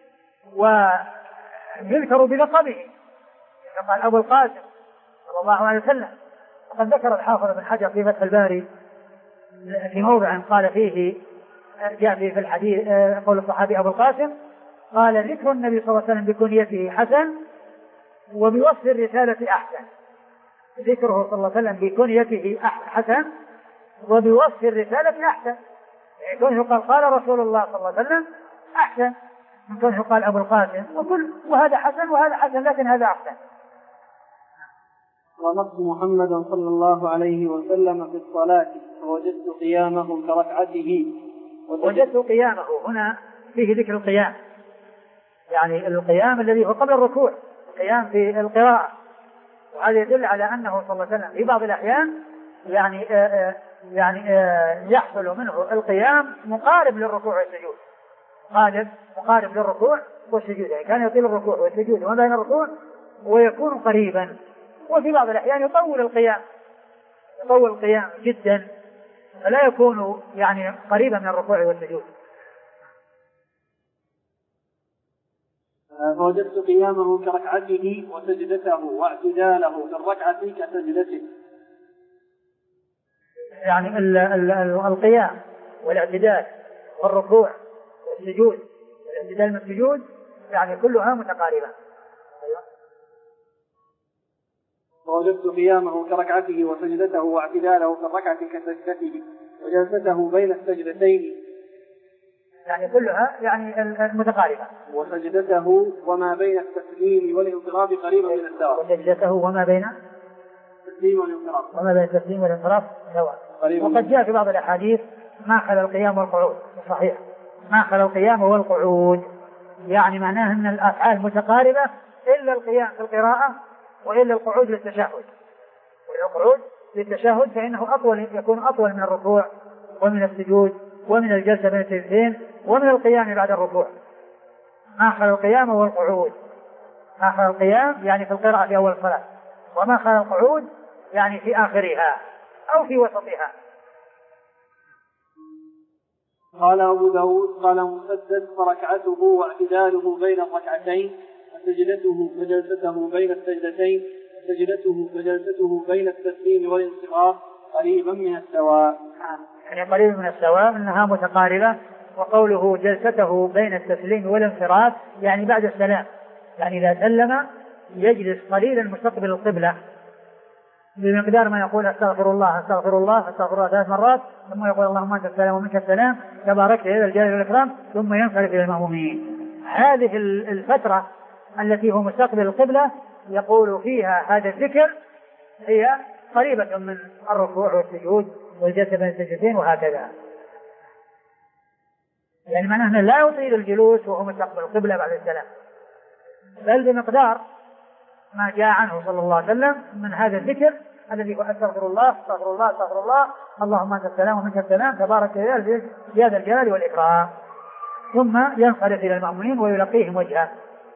ويذكر بلقبه قال أبو القاسم صلى الله عليه وسلم. وقد ذكر الحافظ بن حجر في فتح الباري في موضع قال فيه جاء فيه في الحديث قول الصحابي أبو القاسم قال ذكر النبي صلى الله عليه وسلم بكنيته حسن وبوصف الرسالة أحسن. ذكره صلى الله عليه وسلم بكنيته حسن وبوصف الرسالة أحسن، يعني كونه قال قال رسول الله صلى الله عليه وسلم أحسن من كونه قال أبو القاسم، وكل وهذا حسن وهذا حسن لكن هذا أحسن. ونص محمدا صلى الله عليه وسلم في الصلاة ووجدت قيامه كركعته. وجدت قيامه هنا فيه ذكر القيام، يعني القيام الذي هو قبل الركوع، القيام في القراءة، وهذا يدل على أنه صلى الله عليه وسلم في بعض الأحيان يعني آآ يعني آآ يحصل منه القيام مقارب للركوع والسجود، مقارب مقارب للركوع والسجود، يعني كان يطيل الركوع والسجود وما بين الركوع ويكون قريبا. وفي بعض الأحيان يطول القيام يطول القيام جدا فلا يكون يعني قريبا من الركوع والسجود. فوجدت قيامه كركعته وسجدته واعتداله في الركعة كسجدته. يعني ال ال ال القيام والاعتدال والركوع والسجود، الاعتدال من السجود يعني كلها متقاربة. فوجدت قيامه كركعته وسجدته واعتداله في الركعة كسجدته وجلسته بين السجدتين يعني كلها يعني المتقاربة. وسجدته وما بين التسليم والانصراف قريبا من السواء. وسجدته وما بين التسليم والانصراف وما بين التسليم والانصراف سواء. وقد جاء في بعض الأحاديث ما خلا القيام والقعود، صحيح ما خلا القيام والقعود، يعني معناه أن الأفعال متقاربة إلا القيام في القراءة وإلا القعود للتشهد. والقعود للتشهد فإنه أطول يكون أطول من الركوع ومن السجود ومن الجلسة بين السجدتين ومن القيام بعد الركوع. ما خلا القيام والقعود، ما خلا القيام يعني في القراءة في أول الصلاة، وما خلا القعود يعني في آخرها أو في وسطها. قال أبو داود قال مسدد فركعته واعتداله بين الركعتين وسجدته فجلسته بين السجدتين وسجدته فجلسته بين التسليم والانصراف قريبا من السواء. يعني قريبا من السواء أنها متقاربة. وقوله جلسته بين التسليم والانصراف يعني بعد السلام، يعني إذا سلم يجلس قليلا مستقبل القبلة بمقدار ما يقول استغفر الله استغفر الله استغفر الله ثلاث مرات، ثم يقول اللهم انت السلام ومنك السلام تباركت يا ذا الجلال والاكرام، ثم ينصرف الى المأمومين. هذه الفترة التي هو مستقبل القبلة يقول فيها هذا الذكر هي قريبة من الركوع والسجود والجلسة بين السجدتين وهكذا، يعني معناه أنه لا يطيل الجلوس وهو مستقبل القبلة بعد السلام، بل بمقدار ما جاء عنه صلى الله عليه وسلم من هذا الذكر الذي هو استغفر الله استغفر الله استغفر الله اللهم انت السلام ومنك السلام تبارك يا ذا الجلال والاكرام، ثم ينصرف الى المأمونين ويلقيهم وجهه.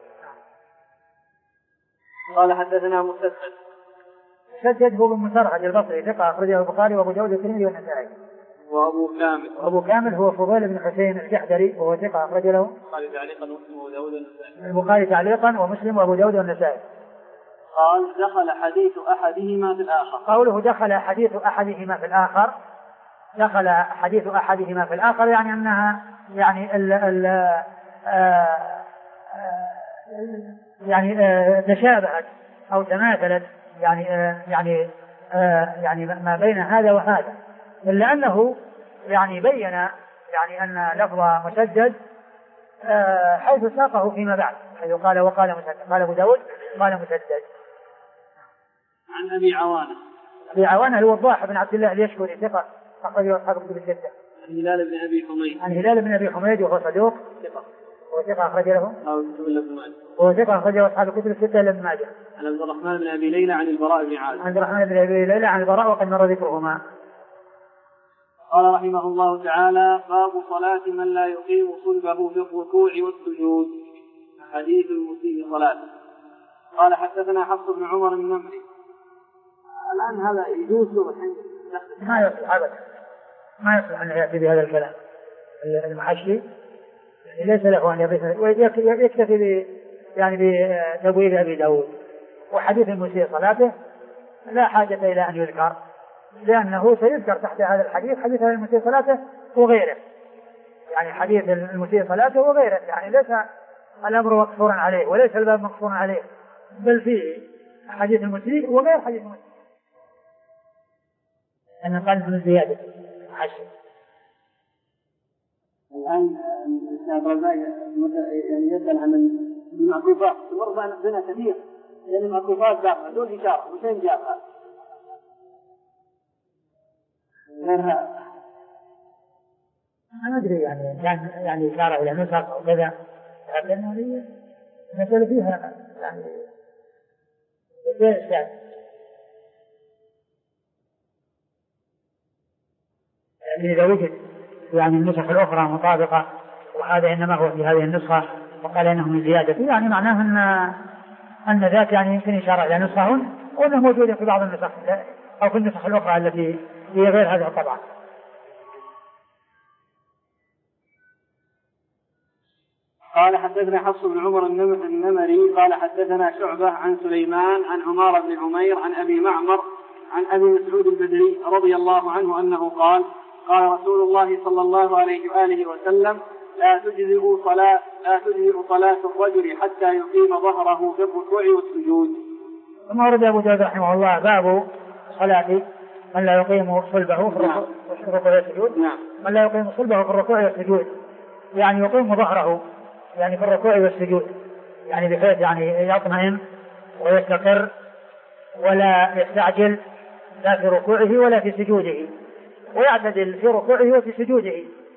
قال حدثنا مسدد مسدد هو بن مسرهد البصري ثقة أخرجه البخاري وأبو داود والترمذي والنسائي. وأبو كامل وأبو كامل هو فضيل بن حسين الجحدري وهو ثقة أخرج له البخاري تعليقا ومسلم وأبو داود والنسائي. البخاري تعليقا ومسلم وأبو داود والنسائي. قال دخل حديث أحدهما في الآخر. قوله دخل حديث أحدهما في الآخر، دخل حديث أحدهما في الآخر يعني أنها يعني ال ال آه يعني آه تشابهت أو تماثلت يعني آه يعني آه يعني ما بين هذا وهذا، إلا أنه يعني بين يعني أن لفظ مسدد آه حيث ساقه فيما بعد، حيث قال وقال مسدد، قال أبو داود قال مسدد. عن أبي عوانة أبي عوانة الوضاح بن عبد الله اليشكري ثقة أخرجه أصحاب الكتب الستة. عن هلال بن أبي حميد عن هلال بن أبي حميد وهو صدوق ثقة وثقة أخرج له أو كتب ابن ماجه وثقة أخرجه أصحاب الكتب الستة إلا ابن ماجه. عن عبد الرحمن بن أبي ليلى عن البراء بن عازب. عن عبد الرحمن بن أبي ليلى عن البراء وقد مر ذكرهما. قال رحمه الله تعالى: باب صلاة من لا يقيم صلبه في الركوع والسجود، حديث المسيء صلاته. قال حدثنا حفص بن عمر النمري. الآن هذا يجوز له الحين؟ ما يصلح أبدا، ما يصلح أن يأتي بهذا الكلام المحشي، ليس له أن يضيف ويكتفي يعني بتبويب أبي داود. وحديث المسيء صلاته لا حاجة إلى أن يذكر، لأنه سيذكر تحت هذا الحديث حديث المسيء صلاته وغيره، يعني حديث المسيء صلاته وغيره، يعني ليس الأمر مقصورا عليه وليس الباب مقصورا عليه، بل فيه حديث المسيء وغير حديث المسيء. أن قال من زيادة حشر. الآن الشيخ رزاق يعني يسأل عن المعكوفات، تمر بنا كثير، لأن المعكوفات داخل دون إشارة، وشين جابها؟ غيرها أنا أدري يعني يعني يعني إشارة إلى نسخ أو كذا، لكن هذه مثل فيها يعني غير إشكال. يعني إذا وجد يعني النسخ الأخرى مطابقة وهذا إنما هو في هذه النسخة وقال إنه من زيادة، يعني معناه أن أن ذاك يعني يمكن إشارة إلى نسخة وأنه موجودة في بعض النسخ أو في النسخ الأخرى التي هي غير هذا الطبع. قال حدثنا حفص بن عمر النمري قال حدثنا شعبة عن سليمان عن عمار بن عمير عن أبي معمر عن أبي مسعود البدري رضي الله عنه أنه قال: قال رسول الله صلى الله عليه وآله وسلم: لا تجزئ صلاة لا تجزئ صلاة الرجل حتى يقيم ظهره في الركوع والسجود. ثم ورد أبو داود رحمه الله باب صلاة من لا يقيم صلبه في الركوع والسجود. نعم. من لا يقيم صلبه في الركوع والسجود يعني يقيم ظهره يعني في الركوع والسجود، يعني بحيث يعني يطمئن ويستقر ولا يستعجل لا في ركوعه ولا في سجوده، ويعتدل في ركوعه وفي سجوده.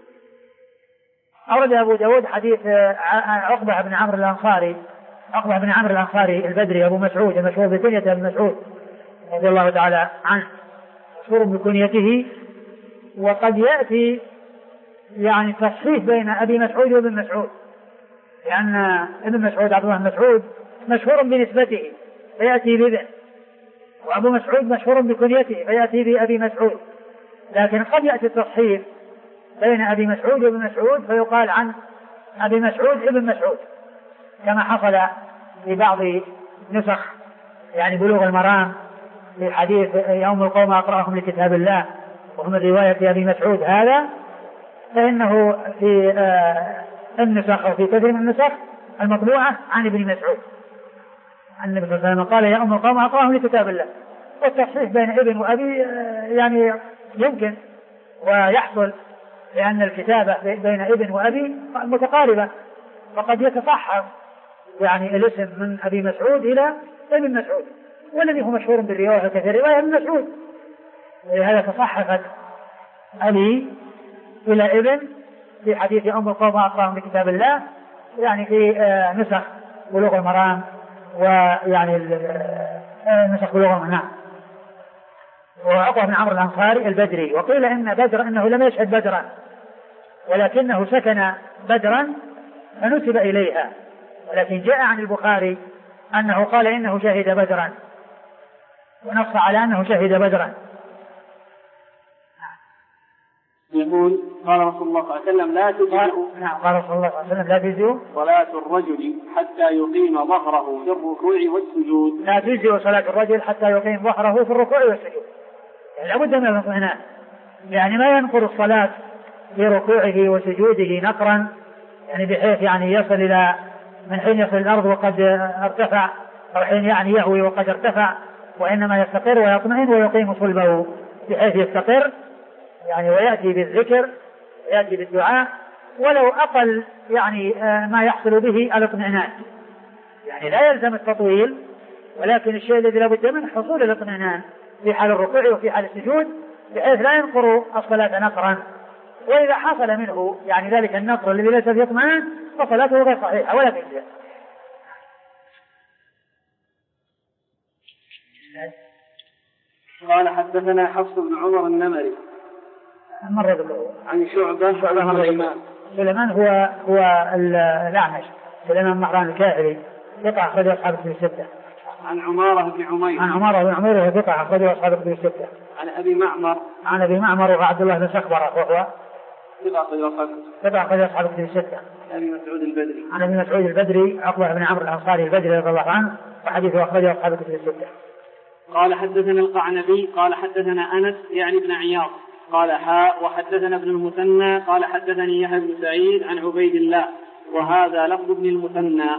أورد أبو داود حديث عقبة بن عمرو الأنصاري عقبة بن عمرو الأنصاري البدري أبو مسعود المشهور بكنية ابن مسعود رضي الله تعالى عنه، مشهور بكنيته. وقد يأتي يعني تصحيح بين أبي مسعود وابن مسعود، لأن ابن مسعود عبد الله بن مسعود مشهور بنسبته فيأتي بابن، وأبو مسعود مشهور بكنيته فيأتي بأبي مسعود، لكن قد يأتي التصحيح بين أبي مسعود وابن مسعود فيقال عن أبي مسعود ابن مسعود، كما حصل في بعض نسخ يعني بلوغ المرام في حديث يوم القوم أقرأهم لكتاب الله وهم رواية أبي مسعود هذا، فإنه في النسخ أو في كثير من النسخ المطبوعة عن ابن مسعود عن النبي صلى الله عليه وسلم قال: يا أم القوم أقرأهم لكتاب الله. والتصحيح بين ابن وأبي يعني يمكن ويحصل، لأن الكتابة بين ابن وأبي متقاربة، فقد يتصحح يعني الاسم من أبي مسعود إلى ابن مسعود، والذي هو مشهور بالرواية كثير رواية ابن مسعود، ولهذا تصحفت أبي إلى ابن في حديث أم القوم أقرأهم لكتاب الله، يعني في نسخ بلوغ المرام ويعني نسخ بلغة نعم. وعقبة بن عمرو الأنصاري البدري. وقيل إن بدر إنه لم يشهد بدرا ولكنه سكن بدرا فنسب إليها، ولكن جاء عن البخاري أنه قال إنه شهد بدرا ونص على أنه شهد بدرا. يقول قال رسول الله صلى الله عليه وسلم لا تجزئ نعم قال رسول الله صلى الله عليه وسلم لا تجزئ صلاة الرجل حتى يقيم ظهره في الركوع والسجود. لا تجزئ صلاة الرجل حتى يقيم ظهره في الركوع والسجود، يعني لابد من الاطمئنان، يعني ما ينقر الصلاة في ركوعه وسجوده نقرا، يعني بحيث يعني يصل إلى من حين يصل الأرض وقد ارتفع أو حين يعني يهوي وقد ارتفع، وإنما يستقر ويطمئن ويقيم صلبه بحيث يستقر يعني ويأتي بالذكر ويأتي بالدعاء ولو أقل يعني ما يحصل به الاطمئنان، يعني لا يلزم التطويل، ولكن الشيء الذي لابد منه حصول الاطمئنان في حال الركوع وفي حال السجود بحيث لا ينقر الصلاة نقرا، وإذا حصل منه يعني ذلك النقر الذي ليس فيه اطمئنان فصلاته غير صحيحة ولا تجزئ. قال حدثنا حفص بن عمر النمري مرة عن شعبة عن سليمان. سليمان هو هو الأعمش سليمان مهران الكاهلي ثقة أخرجه أصحاب الكتب الستة. عن عمارة بن عمير عن عمارة بن عمير وهو ثقة أخرجه أصحاب الكتب الستة. عن أبي معمر عن أبي معمر وعبد الله بن سخبرة وهو ثقة أخرجه أصحاب ثقة أخرجه أصحاب الكتب الستة. عن أبي مسعود البدري عن أبي مسعود البدري عقبة بن عمرو الأنصاري البدري رضي الله عنه وحديثه أخرجه أصحاب الكتب الستة. قال حدثنا القعنبي قال حدثنا أنس يعني بن عياض قال حاء وحدثنا ابن المثنى قال حدثني يحيى بن سعيد عن عبيد الله وهذا لفظ ابن المثنى.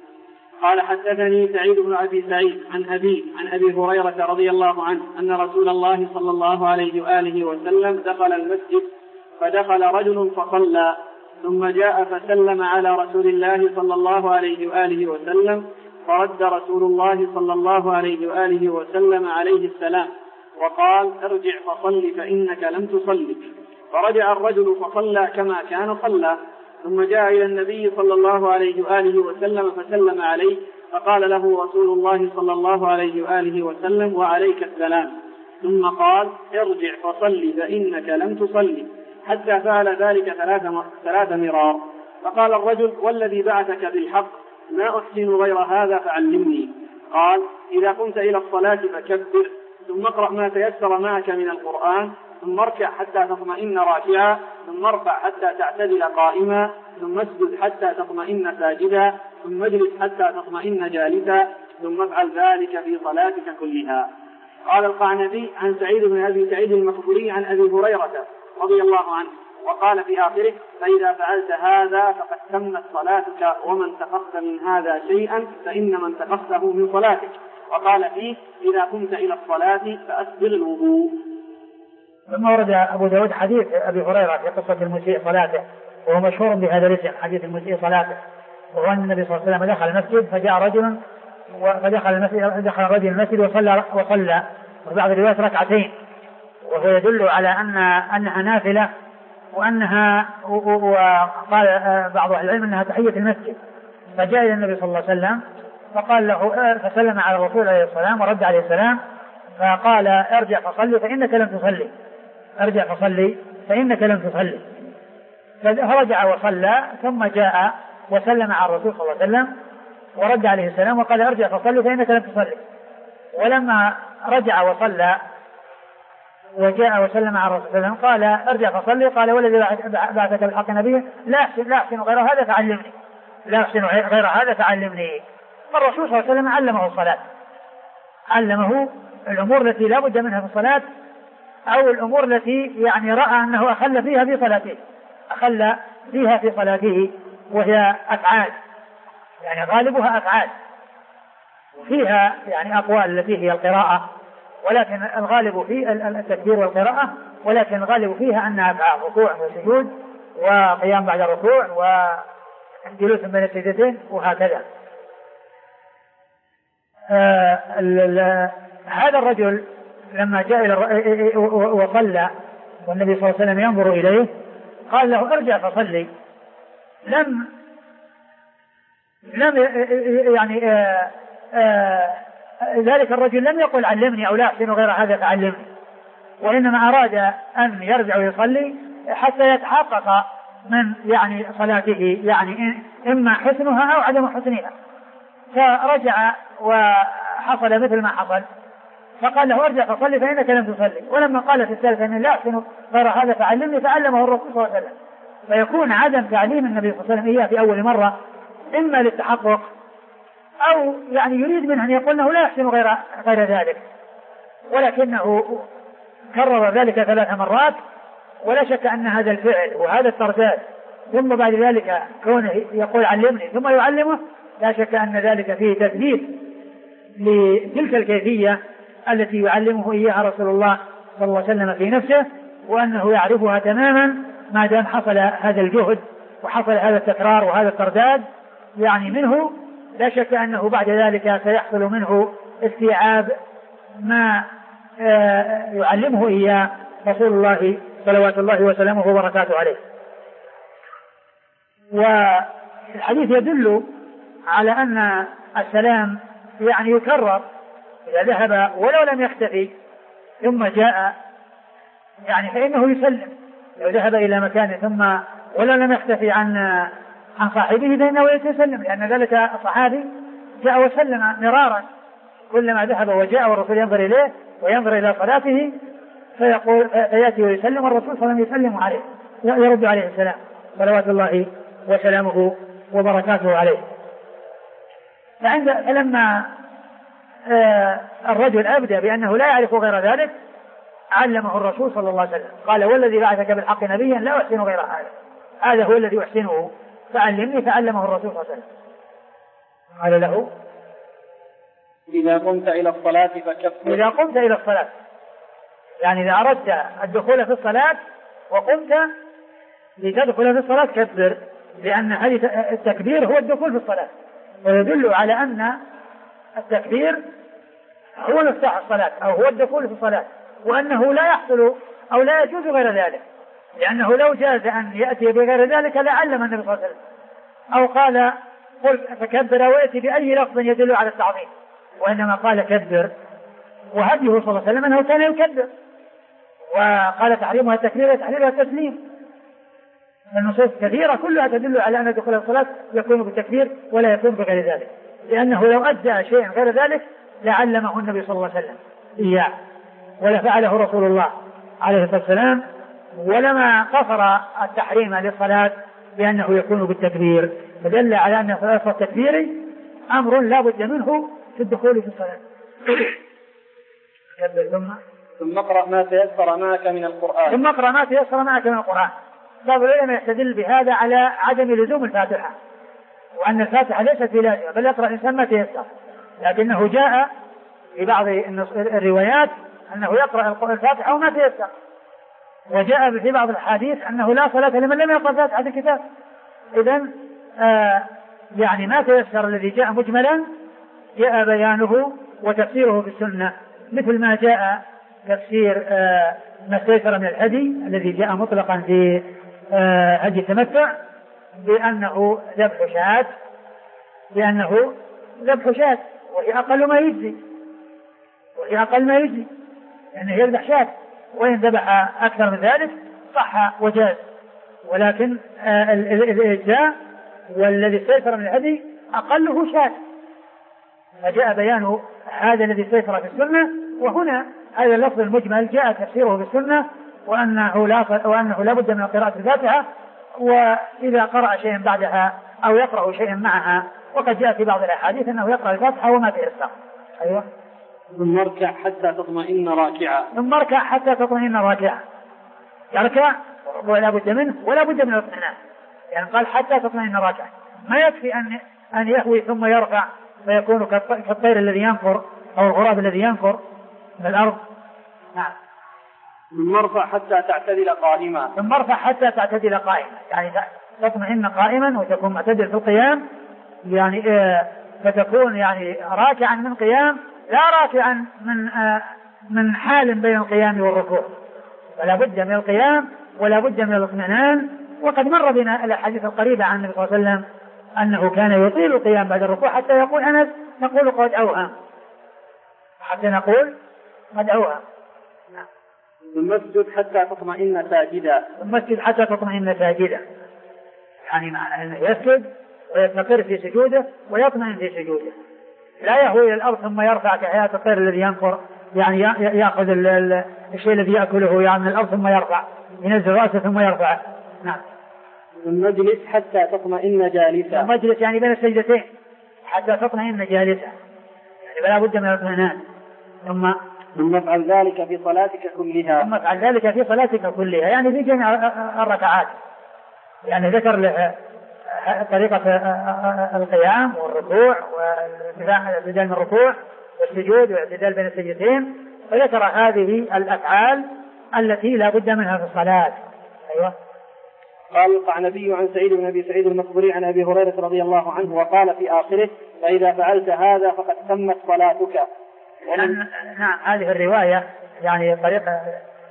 قال حدثني سعيد بن أبي سعيد عن أبي عن أبي هريرة رضي الله عنه أن رسول الله صلى الله عليه وآله وسلم دخل المسجد فدخل رجل فصلى ثم جاء فسلم على رسول الله صلى الله عليه وآله وسلم فرد رسول الله صلى الله عليه وآله وسلم عليه السلام وقال ارجع فصل فإنك لم تصلي. فرجع الرجل فصلى كما كان صلى ثم جاء إلى النبي صلى الله عليه وآله وسلم فسلم عليه فقال له رسول الله صلى الله عليه وآله وسلم وعليك السلام ثم قال ارجع فصل فإنك لم تصلي حتى فعل ذلك ثلاث مرار. فقال الرجل والذي بعثك بالحق ما أحسن غير هذا فعلمني. قال إذا قمت إلى الصلاة فكبر ثم اقرأ ما تيسر معك من القرآن ثم اركع حتى تطمئن راكعا ثم ارفع حتى تعتدل قائما ثم اسجد حتى تطمئن ساجدا ثم اجلس حتى تطمئن جالسا ثم افعل ذلك في صلاتك كلها. قال القعنبي عن سعيد بن أبي سعيد المقبوري عن أبي هريرة رضي الله عنه وقال في آخره فإذا فعلت هذا فقد تمت صلاتك ومن انتقصت من هذا شيئا فإن من انتقصته من صلاتك. وقال فيه إذا قمت إلى الصلاة فأسبغ الوضوء. ثم ورد أبو داود حديث أبي هريرة في قصة المسيء صلاته وهو مشهور بهذا الاسم حديث المسيء صلاته، وهو أن النبي صلى الله عليه وسلم دخل المسجد فجاء رجل فدخل المسجد دخل رجل المسجد وصلى وصلى وبعض الروايات ركعتين، وهو يدل على أن أنها نافلة وأنها وقال بعض أهل العلم أنها تحية المسجد. فجاء إلى النبي صلى الله عليه وسلم فقال له فسلم على الرسول عليه السلام ورد عليه السلام فقال ارجع فصلي فإنك لم تصلي ارجع فصلي فإنك لم تصلي. فرجع وصلى ثم جاء وسلم على الرسول صلى الله عليه وسلم ورد عليه السلام وقال ارجع فصلي فإنك لم تصلي. ولما رجع وصلى وجاء وسلم على الرسول صلى الله عليه وسلم قال ارجع فصلي قال والذي بعثك بالحق نبيه لا أحسن لا أحسن غير هذا فعلمني لا أحسن غير هذا فعلمني. فالرسول صلى الله عليه وسلم علمه الصلاة، علمه الأمور التي لا بد منها في الصلاة أو الأمور التي يعني رأى أنه أخل فيها في صلاته أخل فيها في صلاته وهي أفعال، يعني غالبها أفعال وفيها يعني أقوال التي هي القراءة، ولكن الغالب في التكبير والقراءة، ولكن الغالب فيها أنها أفعال ركوع وسجود وقيام بعد الركوع وجلوس بين السجدتين وهكذا. آه هذا الرجل لما جاء إلى وصلى والنبي صلى الله عليه وسلم ينظر إليه قال له ارجع فصلي. لم لم يعني آه ذلك الرجل لم يقل علمني أو لا أحسن غير هذا فعلمني، وإنما أراد أن يرجع ويصلي حتى يتحقق من يعني صلاته، يعني إما حسنها أو عدم حسنها. فرجع وحصل مثل ما حصل، فقال له ارجع فصلي فإنك لم تصلي. ولما قال في الثالثة أن لا أحسن غير هذا فعلمني فعلمه الرسول صلى الله عليه وسلم. فيكون عدم تعليم النبي صلى الله عليه وسلم إياه في أول مرة إما للتحقق أو يعني يريد منه أن يقول أنه لا يحسن غير غير ذلك، ولكنه كرر ذلك ثلاث مرات. ولا شك أن هذا الفعل وهذا الترداد ثم بعد ذلك كونه يقول علمني ثم يعلمه، لا شك أن ذلك فيه تثبيت لتلك الكيفية التي يعلمه إياها رسول الله صلى الله عليه وسلم في نفسه، وأنه يعرفها تماما ما دام حصل هذا الجهد وحصل هذا التكرار وهذا الترداد يعني منه. لا شك أنه بعد ذلك سيحصل منه استيعاب ما يعلمه إياه رسول الله صلوات الله وسلامه وبركاته عليه. والحديث يدل على أن السلام يعني يكرر إذا ذهب ولو لم يختفي ثم جاء، يعني فإنه يسلم. لو ذهب إلى مكان ثم ولو لم يختفي عن عن صاحبه فإنه يتسلم، لأن ذلك الصحابي جاء وسلم مرارا كلما ذهب وجاء والرسول ينظر إليه وينظر إلى صلاته فيقول فيأتي ويسلم والرسول صلى الله عليه وسلم يسلم عليه يرد عليه السلام صلوات الله وسلامه وبركاته عليه. فعند فلما آه الرجل أبدى بأنه لا يعرف غير ذلك علمه الرسول صلى الله عليه وسلم، قال والذي بعثك بالحق نبيا لا أحسن غير هذا، هذا هو الذي أحسنه فعلمني، فعلمه الرسول صلى الله عليه وسلم. قال له إذا قمت إلى الصلاة فكبر. إذا قمت إلى الصلاة يعني إذا أردت الدخول في الصلاة وقمت لتدخل في الصلاة كبر، لأن هذه التكبير هو الدخول في الصلاة، ويدل على أن التكبير هو مفتاح الصلاة أو هو الدخول في الصلاة، وأنه لا يحصل أو لا يجوز غير ذلك، لأنه لو جاز أن يأتي بغير ذلك لعلم النبي صلى الله عليه وسلم أو قال قل فكبر ويأتي بأي لفظ يدل على التعظيم، وإنما قال كبر. وهديه صلى الله عليه وسلم أنه كان يكبر، وقال تحريمها التكبير وتحليلها التسليم. النصوص كثيرة كلها تدل على أن دخول الصلاة يكون بالتكبير ولا يكون بغير ذلك، لأنه لو أدى شيئا غير ذلك لعلمه النبي صلى الله عليه وسلم إياه ولا فعله رسول الله عليه الصلاة والسلام، ولما قصر التحريم للصلاة بأنه يكون بالتكبير، فدل على أن صلاة التكبير أمر لا بد منه في الدخول في الصلاة. ثم ثم اقرأ ما تيسر معك من القرآن ثم اقرأ ما تيسر معك من القرآن. بعض العلماء يستدل بهذا على عدم لزوم الفاتحة، وأن الفاتحة ليست بلازمة بل يقرأ الإنسان ما تيسر، لكنه جاء في بعض الروايات أنه يقرأ الفاتحة وما تيسر، وجاء في بعض الحديث أنه لا صلاة لمن لم يقرأ فاتحة الكتاب. إذن آه يعني ما تيسر الذي جاء مجملا جاء بيانه وتفسيره في السنة، مثل ما جاء تفسير آه ما تيسر من الهدي الذي جاء مطلقا في آه هدي التمتع بأنه ذبح شاة، بأنه ذبح شاة وهي أقل ما يجزي، وهي أقل ما يجزي يعني يذبح شاة، وإن ذبح أكثر من ذلك صح وجاز، ولكن آه الإجزاء والذي تيسر من الهدي أقله شاة. فجاء بيان هذا الذي تيسر في السنة، وهنا هذا اللفظ المجمل جاء تفسيره في السنة وأنه لا وأنه لا بد من قراءة الفاتحة، وإذا قرأ شيئا بعدها أو يقرأ شيئا معها، وقد جاء في بعض الأحاديث أنه يقرأ الفاتحة وما تيسر. أيوة. ثم اركع حتى تطمئن راكعا. ثم اركع حتى تطمئن راكعا. يركع ولا بد منه ولا بد من الاطمئنان، يعني قال حتى تطمئن راكعا، ما يكفي أن أن يهوي ثم يرفع فيكون كالطير الذي ينفر أو الغراب الذي ينفر من الأرض. نعم. ثم ارفع حتى تعتدل قائما. ثم ارفع حتى تعتدل قائما، يعني تطمئن قائما وتكون معتدل في القيام، يعني آه فتكون يعني راكعا من قيام لا راكعا من آه من حال بين القيام والركوع، ولا بد من القيام ولا بد من الاطمئنان. وقد مر بنا الاحاديث القريبه عن النبي صلى الله عليه وسلم انه كان يطيل القيام بعد الركوع حتى يقول انس نقول قد أوهم، حتى نقول قد أوهم. ثم اسجد حتى تطمئن ساجدا. ثم اسجد حتى تطمئن ساجدا، يعني معنى أنه يسجد ويستقر في سجوده ويطمئن في سجوده، لا يهوي إلى الأرض ثم يرفع كحياة الطير الذي ينقر، يعني يأخذ الشيء الذي يأكله يعني من الأرض ثم يرفع، ينزل رأسه ثم يرفع. نعم. ثم اجلس حتى تطمئن جالسا. ثم اجلس يعني بين السجدتين حتى تطمئن جالسا، يعني فلا بد من الاطمئنان. ثم ثم افعل ذلك في صلاتك كلها. ثم افعل ذلك في صلاتك كلها، يعني في جميع الركعات. يعني ذكر له طريقة القيام والركوع والاعتدال من الركوع والسجود والاعتدال بين السجدتين، وذكر هذه الأفعال التي لا بد منها في الصلاة. أيوة. قال القعنبي عن سعيد بن أبي سعيد المقبري عن أبي هريرة رضي الله عنه وقال في آخره: فإذا فعلت هذا فقد تمت صلاتك. ومن... نعم، هذه الرواية يعني طريقة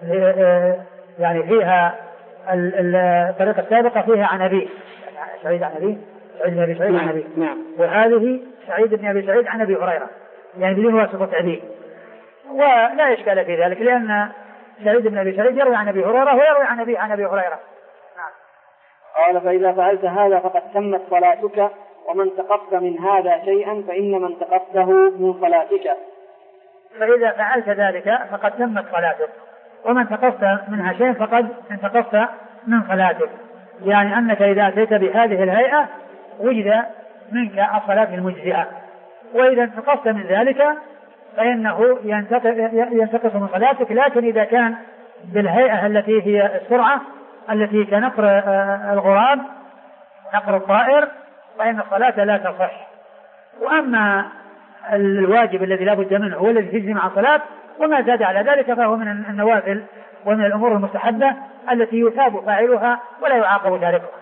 يعني فيها الطريقة السابقة فيها عن أبيه سعيد عن أبيه سعيد بن أبي سعيد عن أبيه، وهذه سعيد بن أبي سعيد عن أبي هريرة، يعني بدون واسطة أبيه، ولا إشكال في ذلك لأن سعيد بن أبي سعيد يروي عن أبي هريرة ويروي عن أبيه عن أبي هريرة. نعم. قال: فإذا فعلت هذا فقد تمت صلاتك، ومن تقصد من هذا شيئا فإن من تقصده من صلاتك. فإذا فعلت ذلك فقد تمت صلاتك، ومن تقصد منها شيء فقد انتقصت من صلاتك، يعني أنك إذا أتيت بهذه الهيئة وجد منك الصلاة المجزئة، وإذا انتقصت من ذلك فإنه ينتقص من صلاتك. لكن إذا كان بالهيئة التي هي السرعة التي كنقر الغراب نقر الطائر فإن الصلاة لا تصح. وأما الواجب الذي لا بد منه هو الذي تجزي مع الصلاة، وما زاد على ذلك فهو من النوافل ومن الأمور المستحبة التي يثاب فاعلها ولا يعاقب تاركها.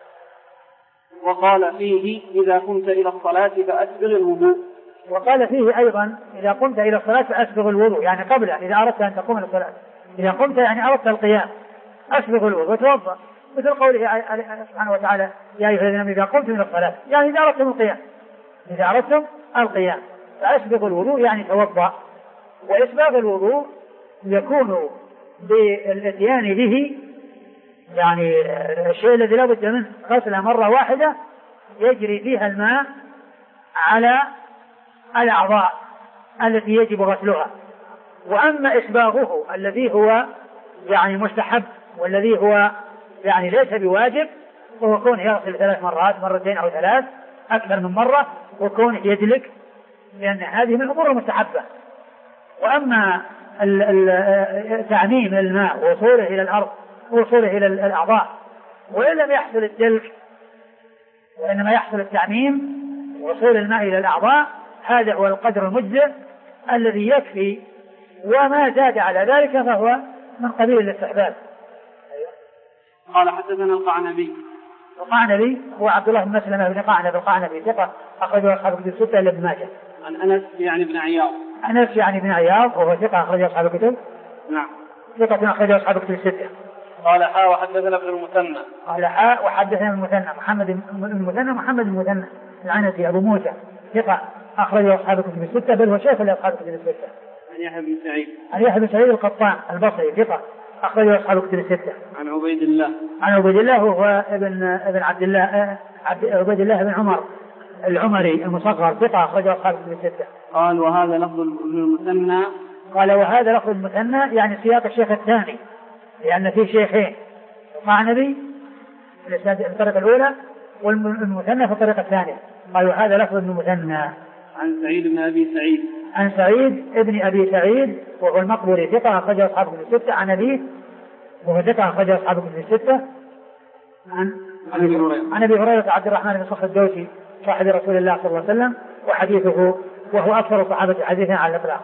وقال فيه: إذا قمت إلى الصلاة فأسبغ الوضوء. وقال فيه أيضا: إذا قمت إلى الصلاة فأسبغ الوضوء، يعني قبل إذا أردت أن تقوم إلى الصلاة، إذا قمت يعني أردت القيام أسبغ الوضوء وتوضأ، مثل قوله سبحانه وتعالى: يا أيها الذين آمنوا إذا قمتم إلى الصلاة، يعني إذا أردتم القيام إذا أردتم القيام فأسبغ الوضوء يعني توضأ. وإسباغ الوضوء يكون بالاتيان به، يعني الشيء الذي لا بد منه غسله مرة واحدة يجري فيها الماء على الأعضاء التي يجب غسلها. وأما إسباغه الذي هو يعني مستحب والذي هو يعني ليس بواجب وهو كونه يغسل ثلاث مرات مرتين أو ثلاث أكثر من مرة وكونه يدلك، لأن هذه من الأمور المستحبة. وأما تعميم الماء ووصوله إلى الأرض ووصوله إلى الأعضاء وإن لم يحصل الدلك وإنما يحصل التعميم ووصول الماء إلى الأعضاء، هذا هو القدر المجزئ الذي يكفي، وما زاد على ذلك فهو من قبيل الاستحباب. قال: حدثنا القعنبي. القعنبي هو عبد الله بن مسلمة بن قعنب القعنبي ثقة أخرجه أصحاب الكتب الستة إلا ابن ماجه. عن أنس يعني بن عياض. أنس يعني بن عياض وهو ثقة أخرجه أصحاب الكتب. نعم. ثقة أخرجه أصحاب الكتب الستة. قال: حا وحدثنا ابن المثنى. قال: حا وحدثنا ابن المثنى محمد بن المثنى محمد بن المثنى العنزي أبو موسى ثقة أخرجه أصحاب الكتب الستة، بل هو شيخ لأصحاب الكتب الستة. عن يحيى بن سعيد. عن يحيى بن سعيد القطان البصري ثقة أخرجه أصحاب الكتب الستة. عن عبيد الله. عن عبيد الله وهو ابن ابن عبد الله عبد عبيد الله بن عمر العمري المصغر ثقة أخرجه أصحاب الكتب الستة. قال: وهذا لفظ المثنى. قال: وهذا لفظ المثنى يعني سياق الشيخ الثاني، لأن فيه شيخين، القعنبي في الطريقة الأولى والمثنى في الطريقة الثانية. قال: وهذا لفظ المثنى. عن سعيد بن أبي سعيد. عن سعيد ابن أبي سعيد وهو المقبري ثقة أخرجه أصحاب الكتب الستة. عن أبيه وهو ثقة أخرجه أصحاب الكتب الستة. عن أبي هريرة. عن أبي هريرة عبد الرحمن بن صخر الدوسي صاحب رسول الله صلى الله عليه وسلم، وحديثه وهو أكثر الصحابة حديثا على الإطلاق.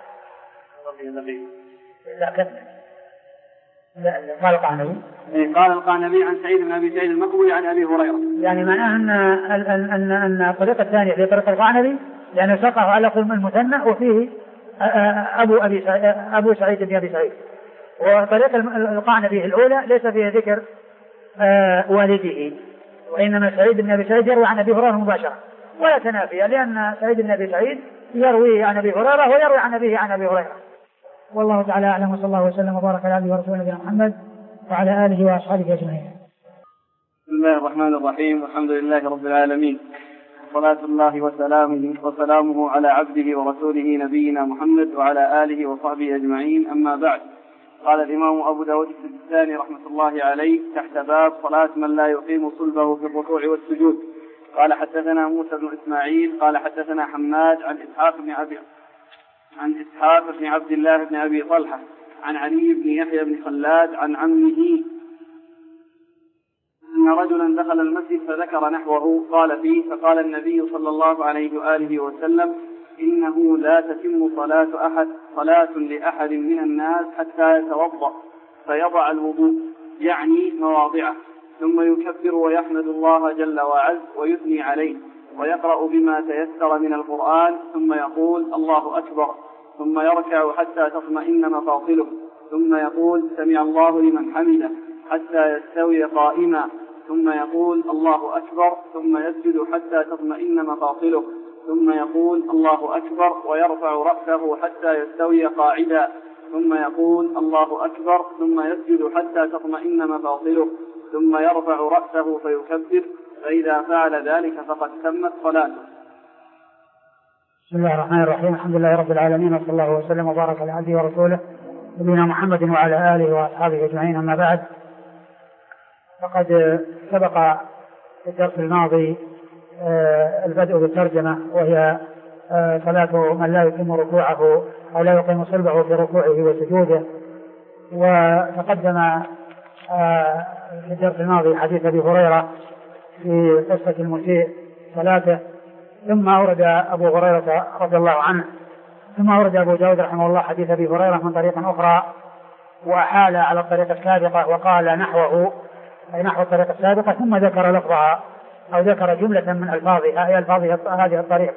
لا كم لا قال القعنبي. قال القعنبي عن سعيد بن أبي سعيد المقبري عن أبي هريرة. يعني معناه أن أن أن أن الطريقة الثانية هي طريقة القعنبي لأنه سقه على لفظ المثنى وفيه أبو أبي أبو سعيد بن أبي سعيد. وطريقة القعنبي الأولى ليس فيها ذكر والده، وإنما سعيد بن أبي سعيد يروي عن أبي هريرة مباشرة ولا تنافية، لأن سعيد بن أبي سعيد يروي عن أبي هريرة ويروي عن أبيه عن أبي هريرة. والله تعالى أعلم، وصلى الله وسلم وبارك على عبده ورسوله نبينا محمد وعلى آله وأصحابه أجمعين. بسم الله الرحمن الرحيم، والحمد لله رب العالمين، صلاة الله وسلامه وسلامه على عبده ورسوله نبينا محمد وعلى آله وصحبه أجمعين، أما بعد. قال الإمام أبو داود السجستاني رحمة الله عليه تحت باب صلاة من لا يقيم صلبه في الركوع والسجود. قال حدثنا موسى بن إسماعيل قال حدثنا حماد عن إسحاق بن أبي عن إسحاق بن عبد الله بن أبي طلحة عن علي بن يحيى بن خلاد عن عمه أن رجلا دخل المسجد فذكر نحوه قال فيه، فقال النبي صلى الله عليه وآله وسلم: إنه لا تتم صلاة أحد صلاة لأحد من الناس حتى يتوضأ فيضع الوضوء، يعني مواضعه، ثم يكبر ويحمد الله جل وعز ويثني عليه ويقرأ بما تيسر من القرآن، ثم يقول: الله أكبر، ثم يركع حتى تطمئن مفاصله، ثم يقول: سمع الله لمن حمده، حتى يستوي قائما، ثم يقول: الله أكبر، ثم يسجد حتى تطمئن مفاصله، ثم يقول: الله أكبر، ويرفع رأسه حتى يستوي قاعدا، ثم يقول: الله أكبر، ثم يسجد حتى تطمئن مفاصله، ثم يرفع رأسه فيكبر، فإذا فعل ذلك فقد تمت صلاته. بسم الله الرحمن الرحيم، الحمد لله رب العالمين، وصلى الله وسلم وبارك على عبده ورسوله نبينا محمد وعلى آله وأصحابه أجمعين، أما بعد. فقد سبق في الدرس الماضي البدء بالترجمة، وهي صلاة من لا يتم ركوعه أو لا يقيم صلبه في ركوعه وسجوده. وتقدم في الدرس الماضي حديث أبي هريرة في قصة المسيء صلاته، ثم أورد أبو هريرة رضي الله عنه، ثم أورد أبو داود رحمه الله حديث أبي هريرة من طريق أخرى، وأحال على الطريقة السابقة وقال نحوه أي نحو الطريقة السابقة، ثم ذكر لفظها أو ذكر جملة من ألفاظها أي ألفاظ هذه الطريقة،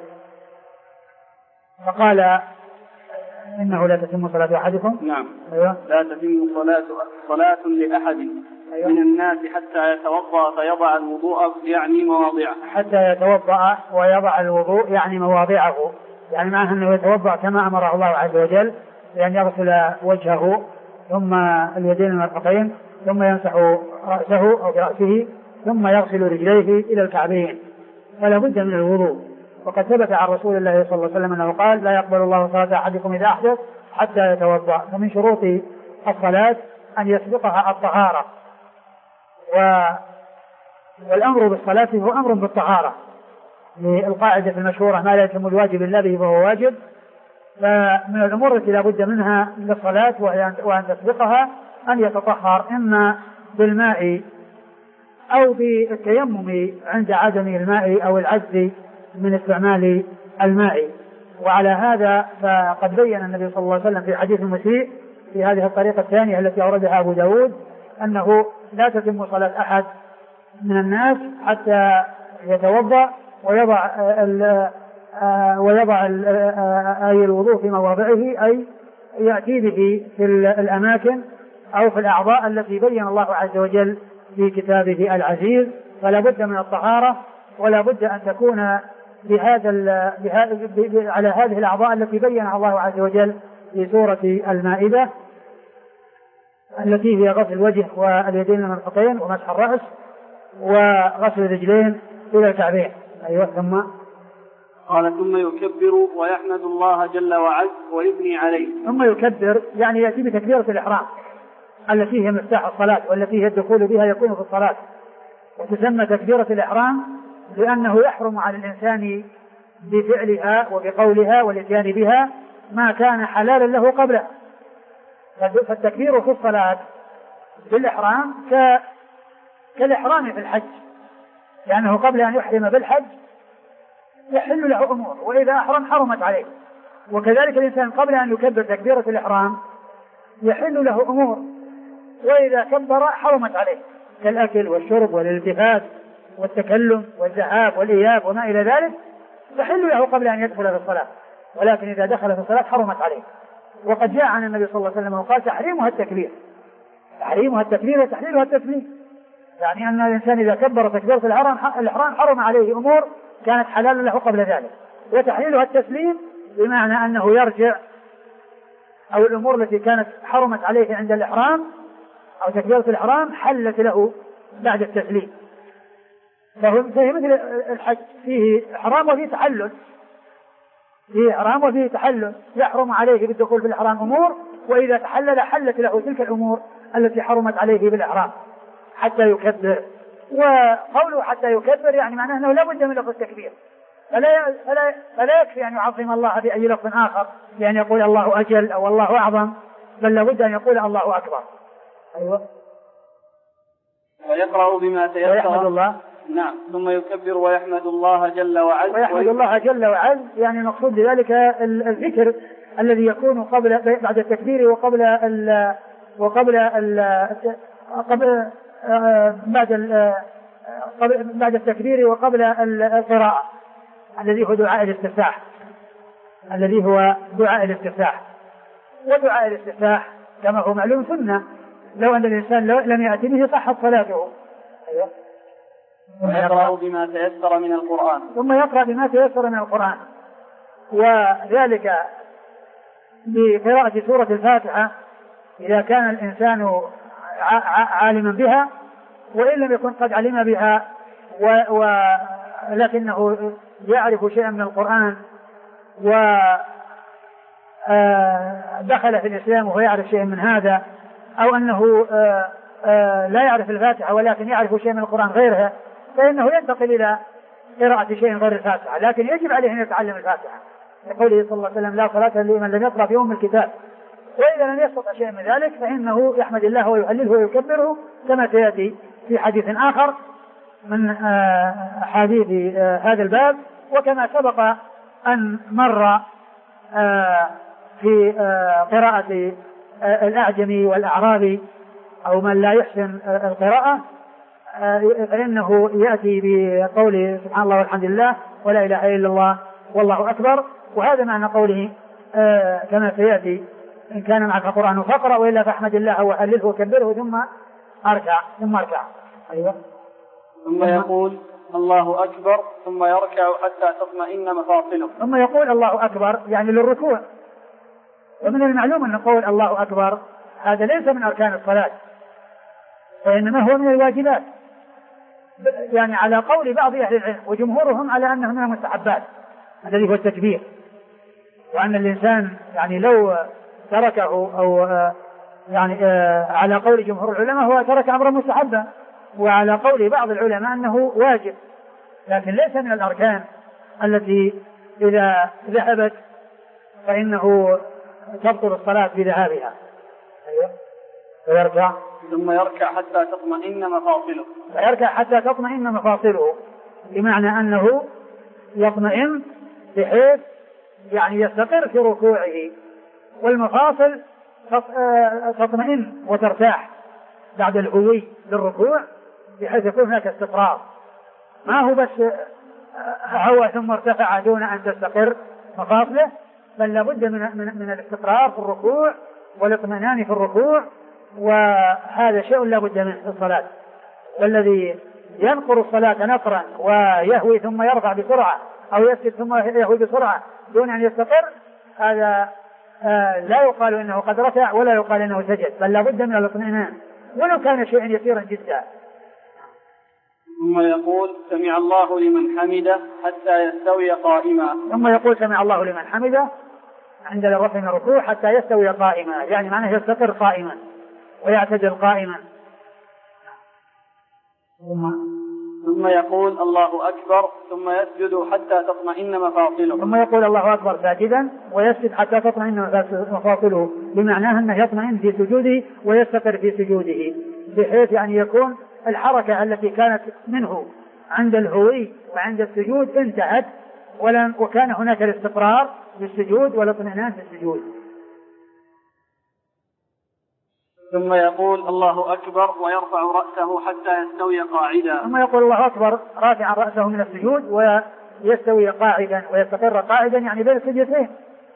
فقال: إنه لا تتم صلاة أحدكم. نعم. أيوة. لا تتم صلاة صلاة لأحد أيوة. من الناس حتى يتوضأ فيضع الوضوء، يعني مواضعه. حتى يتوضأ ويضع الوضوء يعني مواضعه، يعني معناه أنه يتوضأ كما أمر الله عز وجل، بأن يغسل وجهه ثم اليدين المرفقين، ثم يمسح رأسه أو برأسه، ثم يغسل رجليه إلى الكعبين، فلا بد من الوضوء. وقد ثبت عن رسول الله صلى الله عليه وسلم أنه قال: لا يقبل الله صلاة أحدكم إذا أحدث حتى يتوضأ. فمن شروط الصلاة أن يسبقها الطهارة، والأمر بالصلاة هو أمر بالطهارة، للقاعدة المشهورة: ما لا يتم الواجب إلا به فهو واجب. فمن الأمور التي لا بد منها للصلاة وأن تسبقها أن يتطهر، إما بالماء أو بالتيمم عند عدم الماء أو العجز من استعمال الماء. وعلى هذا فقد بين النبي صلى الله عليه وسلم في حديث المسيء في هذه الطريقة الثانية التي أوردها أبو داود أنه لا تتم صلاة أحد من الناس حتى يتوضأ ويضع ال ويضع ال أي الوضوء في مواضعه، أي يأتي به في الأماكن أو في الأعضاء التي بين الله عز وجل في كتابه العزيز. فلا بد من الطهارة، ولا بد أن تكون بهذا على هذه الأعضاء التي بينها الله عز وجل في سورة المائدة، التي هي غسل الوجه واليدين المرفقين ومسح الرأس وغسل الرجلين إلى الكعبين. أيوة. ثم قال: ثم يكبر ويحمد الله جل وعز ويثني عليه. ثم يكبر يعني يأتي بتكبيرة الإحرام التي هي مفتاح الصلاة والتي هي الدخول بها يكون في الصلاة، وتسمى تكبيرة الإحرام لأنه يحرم على الإنسان بفعلها وبقولها والإتيان بها ما كان حلالا له قبله. فالتكبير في الصلاة بالإحرام كالإحرام في الحج، لأنه قبل أن يحرم بالحج يحل له أمور، وإذا أحرم حرمت عليه. وكذلك الإنسان قبل أن يكبر تكبيرة الإحرام يحل له أمور، وإذا كبر حرمت عليه، كالأكل والشرب والالتفات والتكلم والذهاب والإياب وما إلى ذلك، تحل له قبل أن يدخل في الصلاة، ولكن إذا دخل في الصلاة حرمت عليه. وقد جاء عن النبي صلى الله عليه وسلم وقال: تحريمها التكبير، تحريمها التكبير وتحليلها التسليم، يعني أن الإنسان إذا كبر تكبيرة الإحرام حرم عليه أمور كانت حلالا له قبل ذلك. وتحليلها التسليم بمعنى أنه يرجع، أو الأمور التي كانت حرمت عليه عند الإحرام أو تكبيرة الإحرام حلت له بعد التسليم. فهو مثل الحج، فيه إحرام وفيه تحلل، فيه إحرام وفيه تحلل، يحرم عليه بالدخول في الإحرام أمور، وإذا تحلل حلت له تلك الأمور التي حرمت عليه بالإحرام حتى يكبر. وقوله حتى يكبر يعني معناه أنه لا بد من لفظ التكبير، فلا, فلا, فلا يكفي أن يعظم الله بأي لفظ آخر لأن يقول الله أجل أو الله أعظم، بل لابد أن يقول الله أكبر. أيوة. ويقرأ بما تيسر ويحمد الله. نعم. ثم يكبر ويحمد الله جل وعز. ويحمد الله جل وعز يعني المقصود بذلك الذكر الذي يكون قبل بعد التكبير وقبل ال وقبل ال قبل بعد ال بعد التكبير وقبل القراءة الذي هو دعاء الاستفتاح الذي هو دعاء الاستفتاح ودعاء الاستفتاح كما هو معلوم سنة، لو أن الإنسان لم يأتي به صحت صلاته. أيوة. ويقرأ بما تيسر من القرآن. ثم يقرأ بما تيسر من القرآن، وذلك بقراءة سورة الفاتحة إذا كان الإنسان عالما بها، وإن لم يكن قد علم بها ولكنه يعرف شيئا من القرآن ودخل في الإسلام وهو يعرف شيئا من هذا، أو أنه لا يعرف الفاتحة ولكن يعرف شيئا من القرآن غيرها، فإنه ينتقل إلى قراءة شيء غير الفاتحة، لكن يجب عليه أن يتعلم الفاتحة لقوله صلى الله عليه وسلم لا صلاة لمن لم يقرأ في أم الكتاب. وإذا لم يستطع شيء من ذلك فإنه يحمد الله ويهلله ويكبره كما سيأتي في حديث آخر من أحاديث هذا الباب، وكما سبق أن مر في قراءة الأعجمي والأعرابي أو من لا يحسن القراءة فإنه يأتي بقوله سبحان الله والحمد لله ولا إله إلا الله والله أكبر، وهذا معنى قوله كما سيأتي إن كان معك قرآن فاقرأ وإلا فاحمد الله وهلله وكبره ثم أركع ثم أركع. أيوة. ثم يقول الله أكبر ثم يركع حتى تطمئن مفاصله. ثم يقول الله أكبر يعني للركوع. ومن المعلوم أن قول الله أكبر هذا ليس من أركان الصلاة، وإنما هو من الواجبات، يعني على قول بعض أهل العلم وجمهورهم على أنه من المستحبات الذي هو التكبير، وأن الإنسان يعني لو تركه أو يعني على قول جمهور العلماء هو ترك أمرا مستحبا، وعلى قول بعض العلماء أنه واجب، لكن ليس من الأركان التي إذا ذهبت فإنه تبطل الصلاة بذهابها. أيوة. ويركع ثم يركع حتى تطمئن مفاصله. يركع حتى تطمئن مفاصله بمعنى أنه يطمئن بحيث يعني يستقر في ركوعه، والمفاصل تطمئن وترتاح بعد الهوي للركوع بحيث يكون هناك استقرار، ما هو بس هوى ثم ارتفع دون أن تستقر مفاصله، بل لابد من, من, من الاستقرار في الركوع والاطمئنان في الركوع، وهذا شيء لابد منه في الصلاة. والذي ينقر الصلاة نقرا ويهوي ثم يرفع بسرعة أو يسجد ثم يهوي بسرعة دون أن يستقر هذا آه لا يقال إنه قد ركع ولا يقال إنه سجد، بل لابد من الاطمئنان ولو كان شيئا يسيرا جدا. ثم يقول سمع الله لمن حمده حتى يستوي قائما. ثم يقول سمع الله لمن حمده عند الرفع من الركوع حتى يستوي قائما، يعني معناه يستقر قائما ويعتدل قائما. ثم ثم يقول الله أكبر ثم يسجد حتى تطمئن مفاصله. ثم يقول الله أكبر ساجدا ويسجد حتى تطمئن مفاصله، بمعناه أنه يطمئن في سجوده ويستقر في سجوده، بحيث يعني يكون الحركة التي كانت منه عند الهوي وعند السجود انتهت، ولم وكان هناك الاستقرار بالسجود والاطمئنان في السجود. ثم يقول الله أكبر ويرفع رأسه حتى يستوي قاعدا. ثم يقول الله أكبر رافعا رأسه من السجود ويستوي قاعدا ويستقر قاعدا يعني بين السجدتين.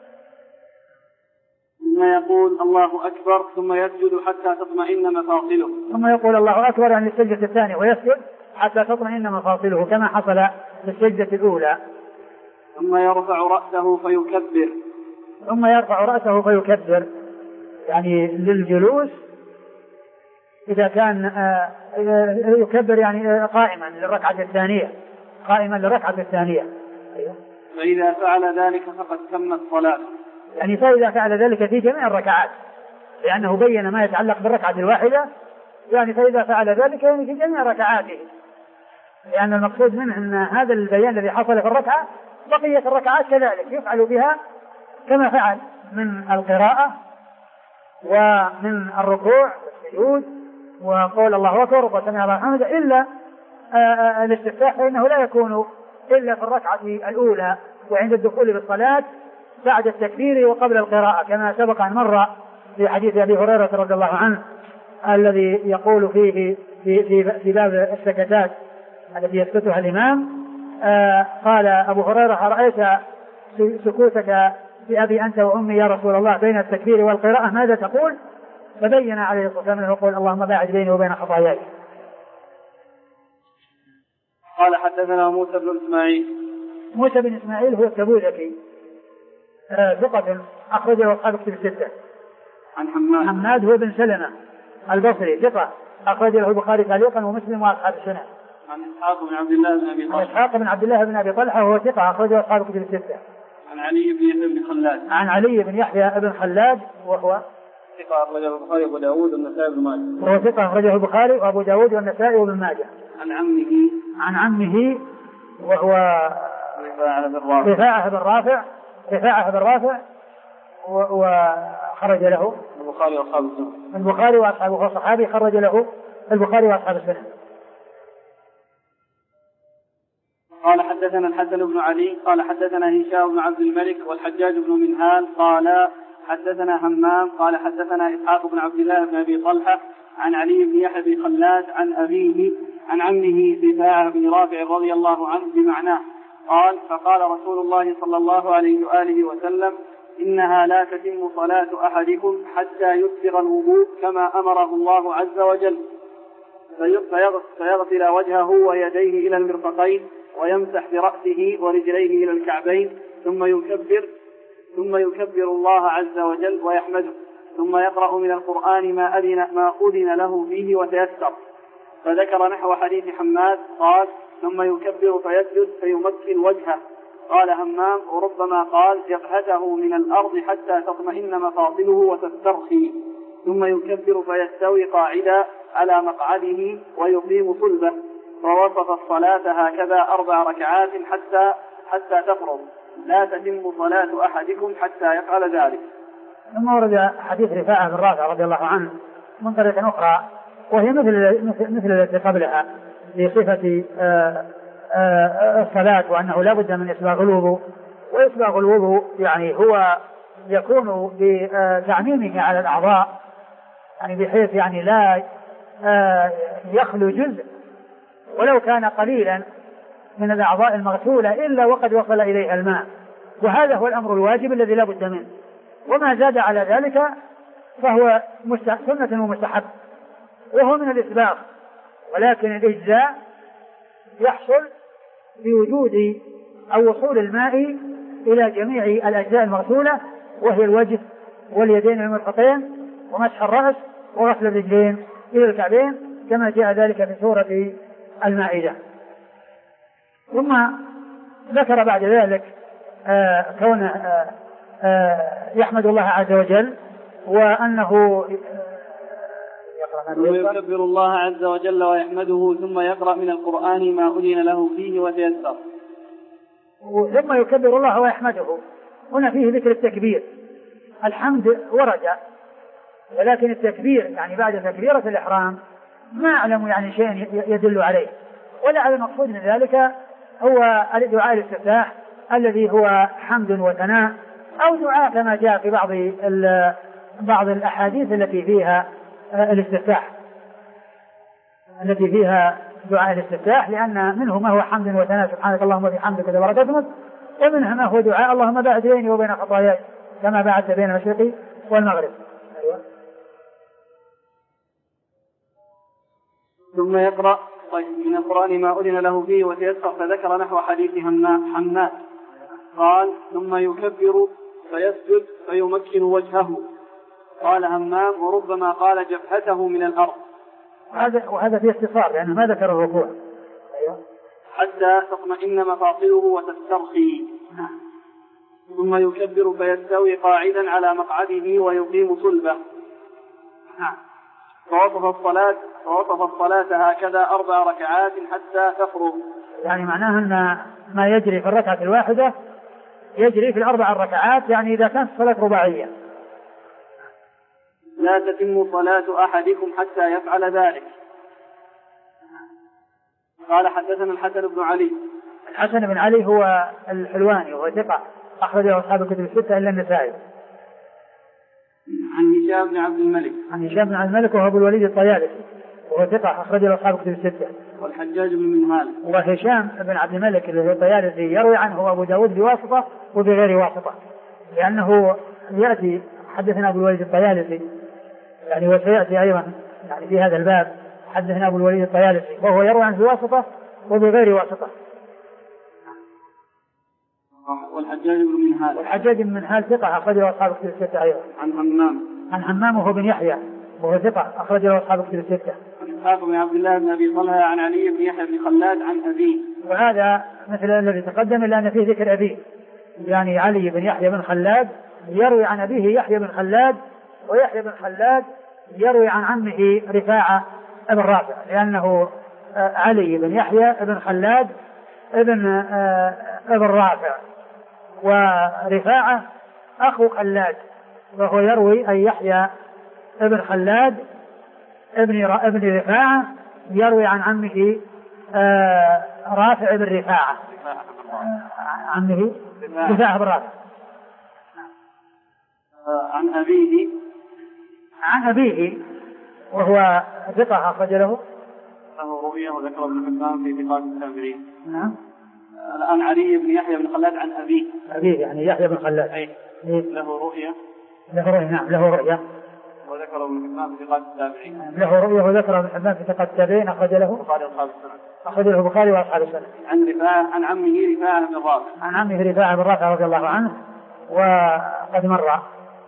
ثم يقول الله أكبر ثم يسجد حتى تطمئن مفاصله. ثم يقول الله أكبر يعني السجدة الثانية ويسجد حتى تطمئن مفاصله كما حصل في السجدة الأولى. ثم يرفع رأسه فيكبر ثم يرفع رأسه فيكبر يعني للجلوس إذا كان يكبر يعني قائما للركعة الثانية قائما للركعة الثانية. فإذا فعل ذلك فقد تمت صلاته، يعني فإذا فعل ذلك في جميع الركعات لأنه بين ما يتعلق بالركعة الواحدة، يعني فإذا فعل ذلك يعني في جميع ركعاته، لأن المقصود منه أن هذا البيان الذي حصل في الركعة بقية الركعات كذلك يفعل بها كما فعل من القراءة ومن الركوع والسجود وقول الله أكبر وسمع الله حمده، إلا الاستفتاح فإنه لا يكون إلا في الركعة الأولى وعند الدخول بالصلاة بعد التكبير وقبل القراءة، كما سبق أن مر في حديث أبي هريرة رضي الله عنه الذي يقول فيه في, في, في باب السكتات التي يسكتها الإمام. آه قال أبو هريرة: رأيت سكوتك بأبي أنت وأمي يا رسول الله بين التكبير والقراءة ماذا تقول؟ فبين عليه الصلاة والسلام يقول: اللهم باعد بيني وبين خطاياي. قال: حدثنا موسى بن إسماعيل. موسى بن إسماعيل هو التبوذكي ثقة آه أخرجه أصحاب الكتب الستة. عن حماد. حماد هو بن سلمة البصري ثقة أخرج له البخاري تعليقا ومسلم وأصحاب السنة. عن إسحاق بن عبد الله بن أبي طلحة. إسحاق بن عبد الله بن أبي طلحة وهو ثقة أخرجه أصحاب الكتب الستة. عن علي بن يحيى بن خلاد. عن علي بن يحيى بن خلاد وهو ثقة أخرجه البخاري وأبو داود والنسائي وابن ماجه. وهو ثقة أخرجه البخاري وأبو داود والنسائي وابن ماجه. عن عمه. عن عمه وهو رفاعة بن رافع. رفاعة بن رافع رفاعة بن رافع وخرج له البخاري وأصحاب السنة. البخاري وأصحابه الصحابي خرج له البخاري وأصحاب السنة. قال: حدثنا الحسن بن علي قال حدثنا هشام بن عبد الملك والحجاج بن منهال قال حدثنا همام قال حدثنا إسحاق بن عبد الله بن أبي طلحة عن علي بن يحيى بن خلاد عن أبيه عن عمه رفاعة بن رافع رضي الله عنه بمعناه قال: فقال رسول الله صلى الله عليه وآله وسلم: إنها لا تتم صلاة أحدكم حتى يسبغ الوضوء كما أمره الله عز وجل، فيغسل وجهه ويديه إلى المرفقين ويمسح برأسه ورجليه إلى الكعبين ثم يكبر ثم يكبر الله عز وجل ويحمده، ثم يقرأ من القرآن ما أذن, ما أذن له فيه وتيسر. فذكر نحو حديث حماد قال: ثم يكبر فيسجد فيمكن وجهه. قال همام: وربما قال جبهته من الأرض حتى تطمئن مفاصله وتسترخي، ثم يكبر فيستوي قاعدا على مقعده ويقيم صلبه. ووصف الصلاة هكذا أربع ركعات حتى حتى تفرض، لا تتم صلاة أحدكم حتى يفعل ذلك. ثم ورد حديث رفاعة بن رافع رضي الله عنه من طريق أخرى وهي مثل مثل التي قبلها في صفة آآ آآ الصلاة وأنه لا بد من إسباغ الوضوء، وإسباغ الوضوء يعني هو يكون بتعميمه على الأعضاء، يعني بحيث يعني لا يخلو جزء ولو كان قليلا من الأعضاء المغسولة إلا وقد وصل إليها الماء، وهذا هو الأمر الواجب الذي لا بد منه، وما زاد على ذلك فهو سنة ومستحب وهو من الإسباغ، ولكن الإجزاء يحصل بوجود أو وصول الماء إلى جميع الأجزاء المغسولة وهي الوجه واليدين والمرفقين ومسح الرأس وغسل الرجلين إلى الكعبين كما جاء ذلك في سورة المائدة. ثم ذكر بعد ذلك آه كون آه آه يحمد الله عز وجل وأنه يكبر الله عز وجل ويحمده ثم يقرأ من القرآن ما أذن له فيه وتيسر. ثم يكبر الله ويحمده، هنا فيه ذكر التكبير. الحمد ورد، ولكن التكبير يعني بعد تكبيرة الإحرام ما أعلم يعني شيء يدل عليه، ولا على المقصود من ذلك هو دعاء الاستفتاح الذي هو حمد وثناء، أو دعاء كما جاء في بعض بعض الأحاديث التي فيها الاستفتاح التي فيها دعاء الاستفتاح، لأن منه ما هو حمد وثناء سبحانك اللهم وبحمدك تبارك اسمك، ومنها ما هو دعاء اللهم باعد بيني وبين خطاياي كما باعدت بين المشرق والمغرب. ثم يقرأ طيب من القرآن ما أذن له فيه وتيسر، فذكر نحو حديث حماد قال ثم يكبر فيسجد فيمكن وجهه. قال همام وربما قال جبهته من الأرض. هذا وهذا في اختصار لأنه ما ذكر الركوع. حتى تطمئن مفاصله وتسترخي. ثم يكبر فيستوي قاعدا على مقعده ويقيم صلبه. فوصف الصلاة فوصف الصلاة هكذا أربع ركعات حتى تفرغ. يعني معناه أن ما يجري في الركعة الواحدة يجري في الأربع الركعات، يعني إذا كانت صلاة رباعية. لا تتم صلاة أحدكم حتى يفعل ذلك. قال حدثنا الحسن بن علي. الحسن بن علي هو الحلواني وهو ثقة أخرجه أصحاب الكتب الستة إلا النسائي. عن هشام بن عبد الملك. عن هشام بن عبد الملك وهو أبو الوليد الطيالسي وهو ثقة أخرجه أصحاب الكتب الستة. والحجاج بن منهال. وهشام بن عبد الملك اللي هو الطيالسي يروي عنه أبو داود بواسطة وبغير واسطة، لأنه يأتي حدثنا أبو الوليد الطيالسي يعني وسيأتي أيضا يعني في هذا الباب حدثنا أبو الوليد الطيالسي وهو يروي عنه بواسطة وبغير واسطة. والحجاج بن منهال. والحجاج بن منهال ثقة أخرجه أصحاب الكتب الستة أيضا. عن همام. عن همام وهو بن يحيى وهو ثقة أخرجه أصحاب الكتب الستة. عن إسحاق بن عبد الله بن أبي طلحة عن علي بن يحيى بن خلاد عن أبيه. وهذا مثل الذي تقدم إلا أن فيه ذكر أبيه، يعني علي بن يحيى بن خلاد يروي عن أبيه يحيى بن خلاد، ويحيى بن خلاد يروي عن عمه رفاعة بن رافع، لأنه علي بن يحيى بن خلاد ابن ابن رافع، ورفاعة أخو خلاد، وهو يروي أن يحيى ابن خلاد ابن ابن رفاعة يروي عن عمه رافع بن رفاعة عمه رفاعة بن رافع. عن أبيه عن أبيه وهو ثقة أخرج له له رؤية وذكر ابن حبان في ثقات التابعين. نعم. الآن علي بن يحيى بن خلاد عن أبيه. أبيه يعني يحيى بن خلاد. أي له رؤية. له رؤية نعم له رؤية. وذكر ابن حبان في ثقات التابعين. له رؤية وذكر ابن حبان في ثقات التابعين أخرج له. البخاري وأصحاب السنة. أخرج له البخاري وأصحاب السنة. عن رفاعة عن عمه رفاعة بن رافع. عن عمه رفاعة بن رافع رضي الله عنه وقد مر.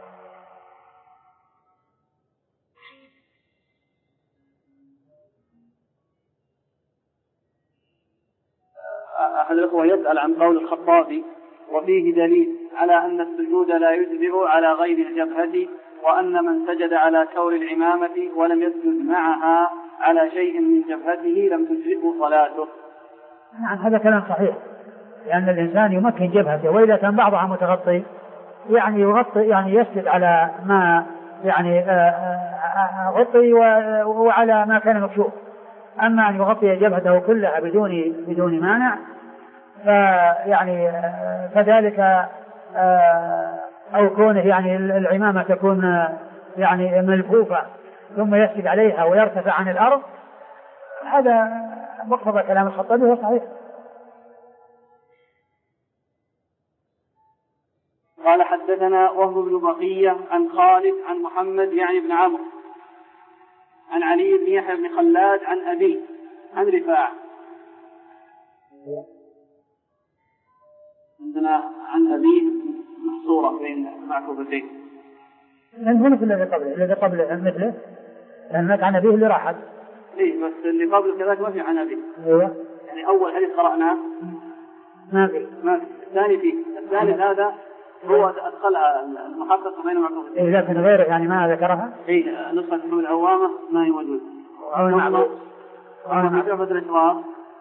أحد الأخوة يسأل عن قول الخطابي وفيه دليل على أن السجود لا يجزئ على غير الجبهة، وأن من سجد على كور العمامة ولم يسجد معها على شيء من جبهته لم تجزئه صلاته. نعم هذا كلام صحيح، لأن الإنسان يمكن جبهته، وإذا كان بعضها متغطي يعني يغطي يعني يسجد على ما يعني غطي وعلى ما كان مكشوف. أما أن يغطي جبهته كلها بدون بدون مانع فيعني فذلك أو كونه يعني العمامة تكون يعني ملفوفة ثم يسجد عليها ويرتفع عن الأرض، هذا مقتضى كلام الخطابي هو صحيح. قال حدثنا وهب بن بقية عن خالد عن محمد يعني بن عمرو عن علي بن يحيى بن خلاد عن أبيه عن رفاعة. عندنا عن أبيه محصورة بين معكوفتين. لأن هو مثل الذي قبله الذي قبله مثله، لأنك عن أبيه اللي راحت. إيه بس اللي قبل كذلك ما في عن أبيه. أيوة. يعني أول حديث قرأناه ما في. ما في. الثاني فيه. الثالث هذا هو أدخلها المحقق بين معكوفتين. إيه لكن غيره يعني ما ذكرها. إيه نسخة من العوامة ما هي موجود. أو معلوم. أو معرفة الإشراف.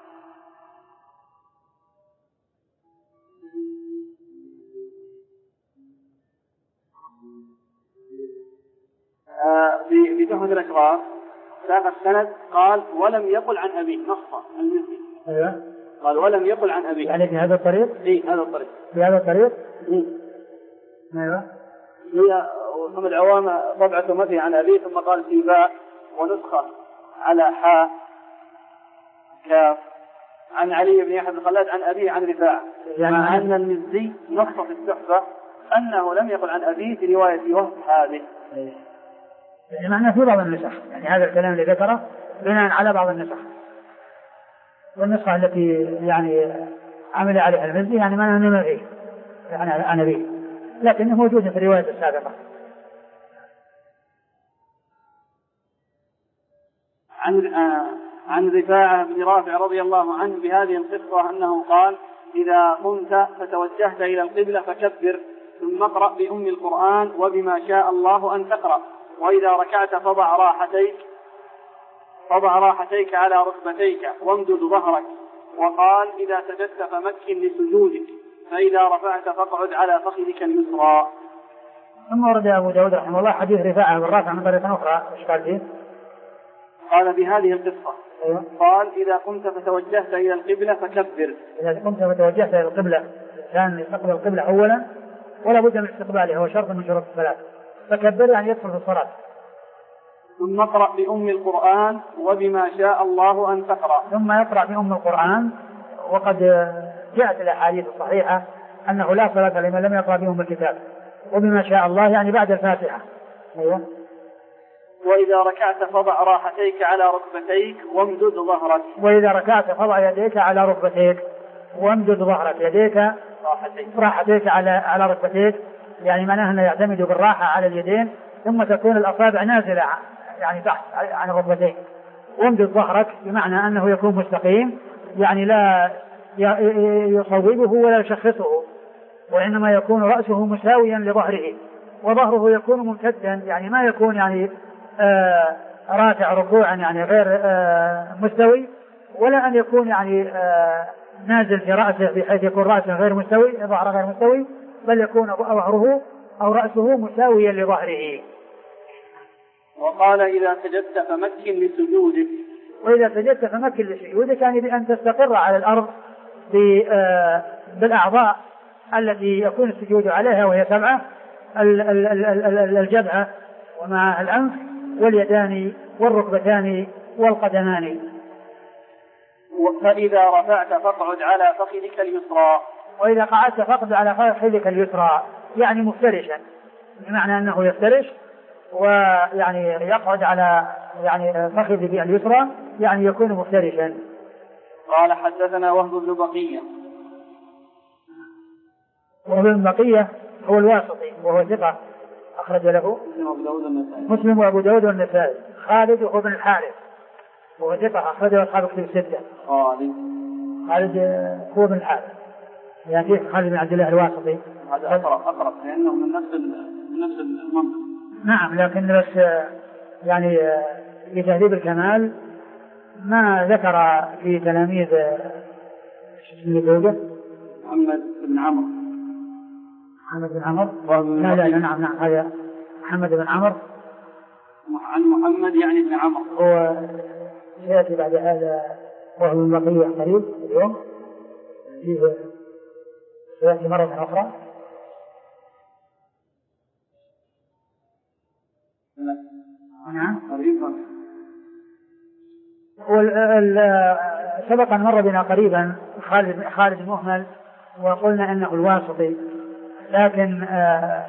في تحفة الأشراف ساق السند قال ولم يقل عن أبيه نصا المزي. أيوة. قال ولم يقل عن أبيه. يعني في هذا الطريق؟ إيه هذا الطريق. في هذا الطريق؟ إيه. أيوة. هي ثم العوامة طبعته ما في عن أبيه، ثم قال في باء ونسخة على حاء كاف عن علي بن يحيى بن خلاد عن أبيه عن رفاعة، يعني مع أن المزي نص في التحفة أنه لم يقل عن أبيه في رواية وهب هذه. يعني معناه في بعض النسخ، يعني هذا الكلام اللي ذكره بناء على بعض النسخ. والنسخة التي يعني عمل عليها المزي يعني ما أنا فيه يعني أنا فيه، لكنه موجود في الرواية السابقة. عن عن رفاعة بن رافع رضي الله عنه بهذه القصة أنه قال: إذا قمت فتوجهت إلى القبلة فكبر، ثم اقرأ بأم القرآن وبما شاء الله أن تقرأ، وإذا ركعت فضع راحتيك فضع راحتيك على ركبتيك وامدد ظهرك، وقال: إذا سجدت فمكن لسجودك، فإذا رفعت فاقعد على فخذك اليسرى. ثم ورد أبو داود رحمه الله حديث رفاعة بن رافع من طريقة أخرى. إيش قال فيه؟ قال بهذه القصة: أيوة. قال: إذا قمت فتوجهت إلى القبلة فكبر. إذا قمت فتوجهت إلى القبلة، كان يستقبل القبلة أولا ولا بد من استقبالها، هو شرط من شروط الصلاة، فكبر يعني يدخل في الصلاة. ثم اقرأ بأم القرآن وبما شاء الله أن تقرأ. ثم يقرأ بأم القرآن، وقد جاءت الأحاديث الصحيحة أنه لا صلاة لمن لم يقرأ بأم الكتاب، وبما شاء الله يعني بعد الفاتحة. أيوة. وإذا ركعت فضع راحتيك على ركبتيك وامدد ظهرك. وإذا ركعت فضع يديك على ركبتيك وامدد ظهرك. يديك راحتيك, راحتيك على على ركبتيك، يعني معناه أنه يعتمد بالراحة على اليدين، ثم تكون الأصابع نازلة يعني تحت عن الركبتين. وامدد ظهرك بمعنى أنه يكون مستقيم، يعني لا يصوبه ولا يشخصه، وإنما يكون رأسه مساويا لظهره، وظهره يكون ممتدا، يعني ما يكون يعني آه رافع ركوعا يعني غير آه مستوي، ولا أن يكون يعني آه نازل في رأسه بحيث يكون رأسه غير مستوي، ظهره غير مستوي، بل يكون ظهره أو رأسه مساويا لظهره. وقال: إذا سجدت فمكن لسجودك. وإذا سجدت فمكن لسجودك يعني بأن تستقر على الأرض آه بالأعضاء التي يكون السجود عليها، وهي سبعة: الجبهة ومع الأنف واليدان والركبتان والقدمان. فإذا رفعت فاقعد على فخذك اليسرى. وإذا قعدت فاقعد على فخذك اليسرى يعني مفترشا، بمعنى أنه يفترش ويعني يقعد على يعني فخذه اليسرى، يعني يكون مفترشا. قال: حدثنا وهب بن بقية. وهب بن بقية هو الواسطي وهو ثقة، أخرج له مسلم وأبو داود والنسائي. خالد هو بن الحارث وهو ثقة، أخرجه أصحاب كتب الستة. خالد خالد هو بن الحارث، يعني خالد بن عبد الله الواسطي. هذا أقرب أقرب لأنه من نفس من نفس المنطقة. نعم، لكن بس يعني في تهذيب الكمال ما ذكر في تلاميذ اسمه محمد بن عمرو. محمد بن عمرو لا لا نعم نعم هذا محمد بن عمرو عن محمد يعني بن عمرو. هو سيأتي بعد هذا وهو من بقية قريب اليوم، فيه سيأتي مرة أخرى. نعم سبق أن مر بنا قريبا خالد خالد المهمل وقلنا أنه الواسطي، لكن آه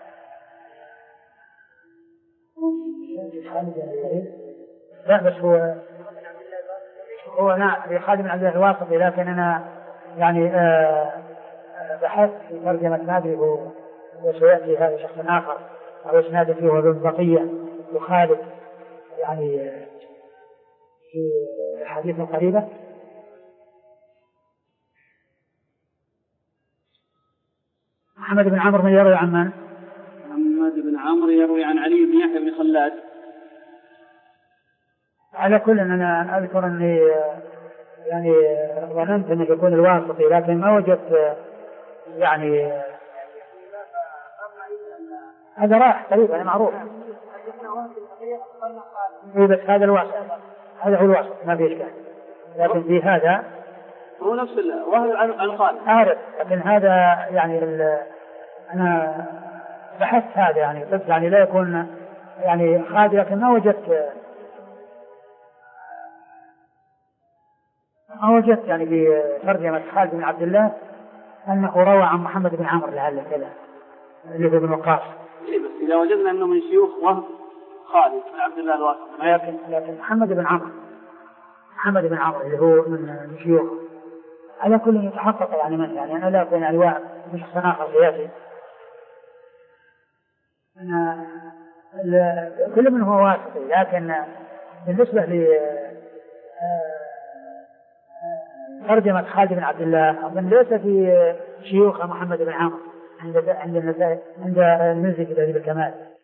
لا بس هو هو نعم في خالد بن عبد الله الواسطي، لكن أنا يعني آه بحثت في ترجمة نادي وسيأتي هذا شخص آخر أو إسناد فيه وابن بقية وخالد يعني في الحديث القريبة. محمد بن عمرو من يروي عن من؟ محمد بن عمرو يروي عن علي بن يحيى بن خلاد. على كل أنا أذكر أني يعني ظننت أنه يكون الواسطي، لكن ما وجدت يعني هذا راح قريبا معروف. بس هذا الواسط، هذا هو الواسط ما في إشكال، لكن في هذا هو نفس وهو عن خالد أعرف، لكن هذا يعني أنا بحثت هذا يعني بس يعني لا يكون يعني خالد، لكن ما وجدت ما وجدت يعني في ترجمة خالد بن عبد الله أنه روى عن محمد بن عمرو لعل كذا اللي هو بن وقاص. إيه بس إذا وجدنا أنه من شيوخ وهب خالد بن عبد الله الواسطي، لكن لكن محمد بن عمرو محمد بن عمرو اللي هو من شيوخ. على كل يتحقق يعني من يعني أنا لا أكون أنواع من شخص آخر قياسي. أنا كل من هو واسطي، لكن بالنسبة ل ترجمة خالد بن عبد الله أظن ليس في شيوخ محمد بن عمرو عند عند النسائي عند المزي في تهذيب الكمال.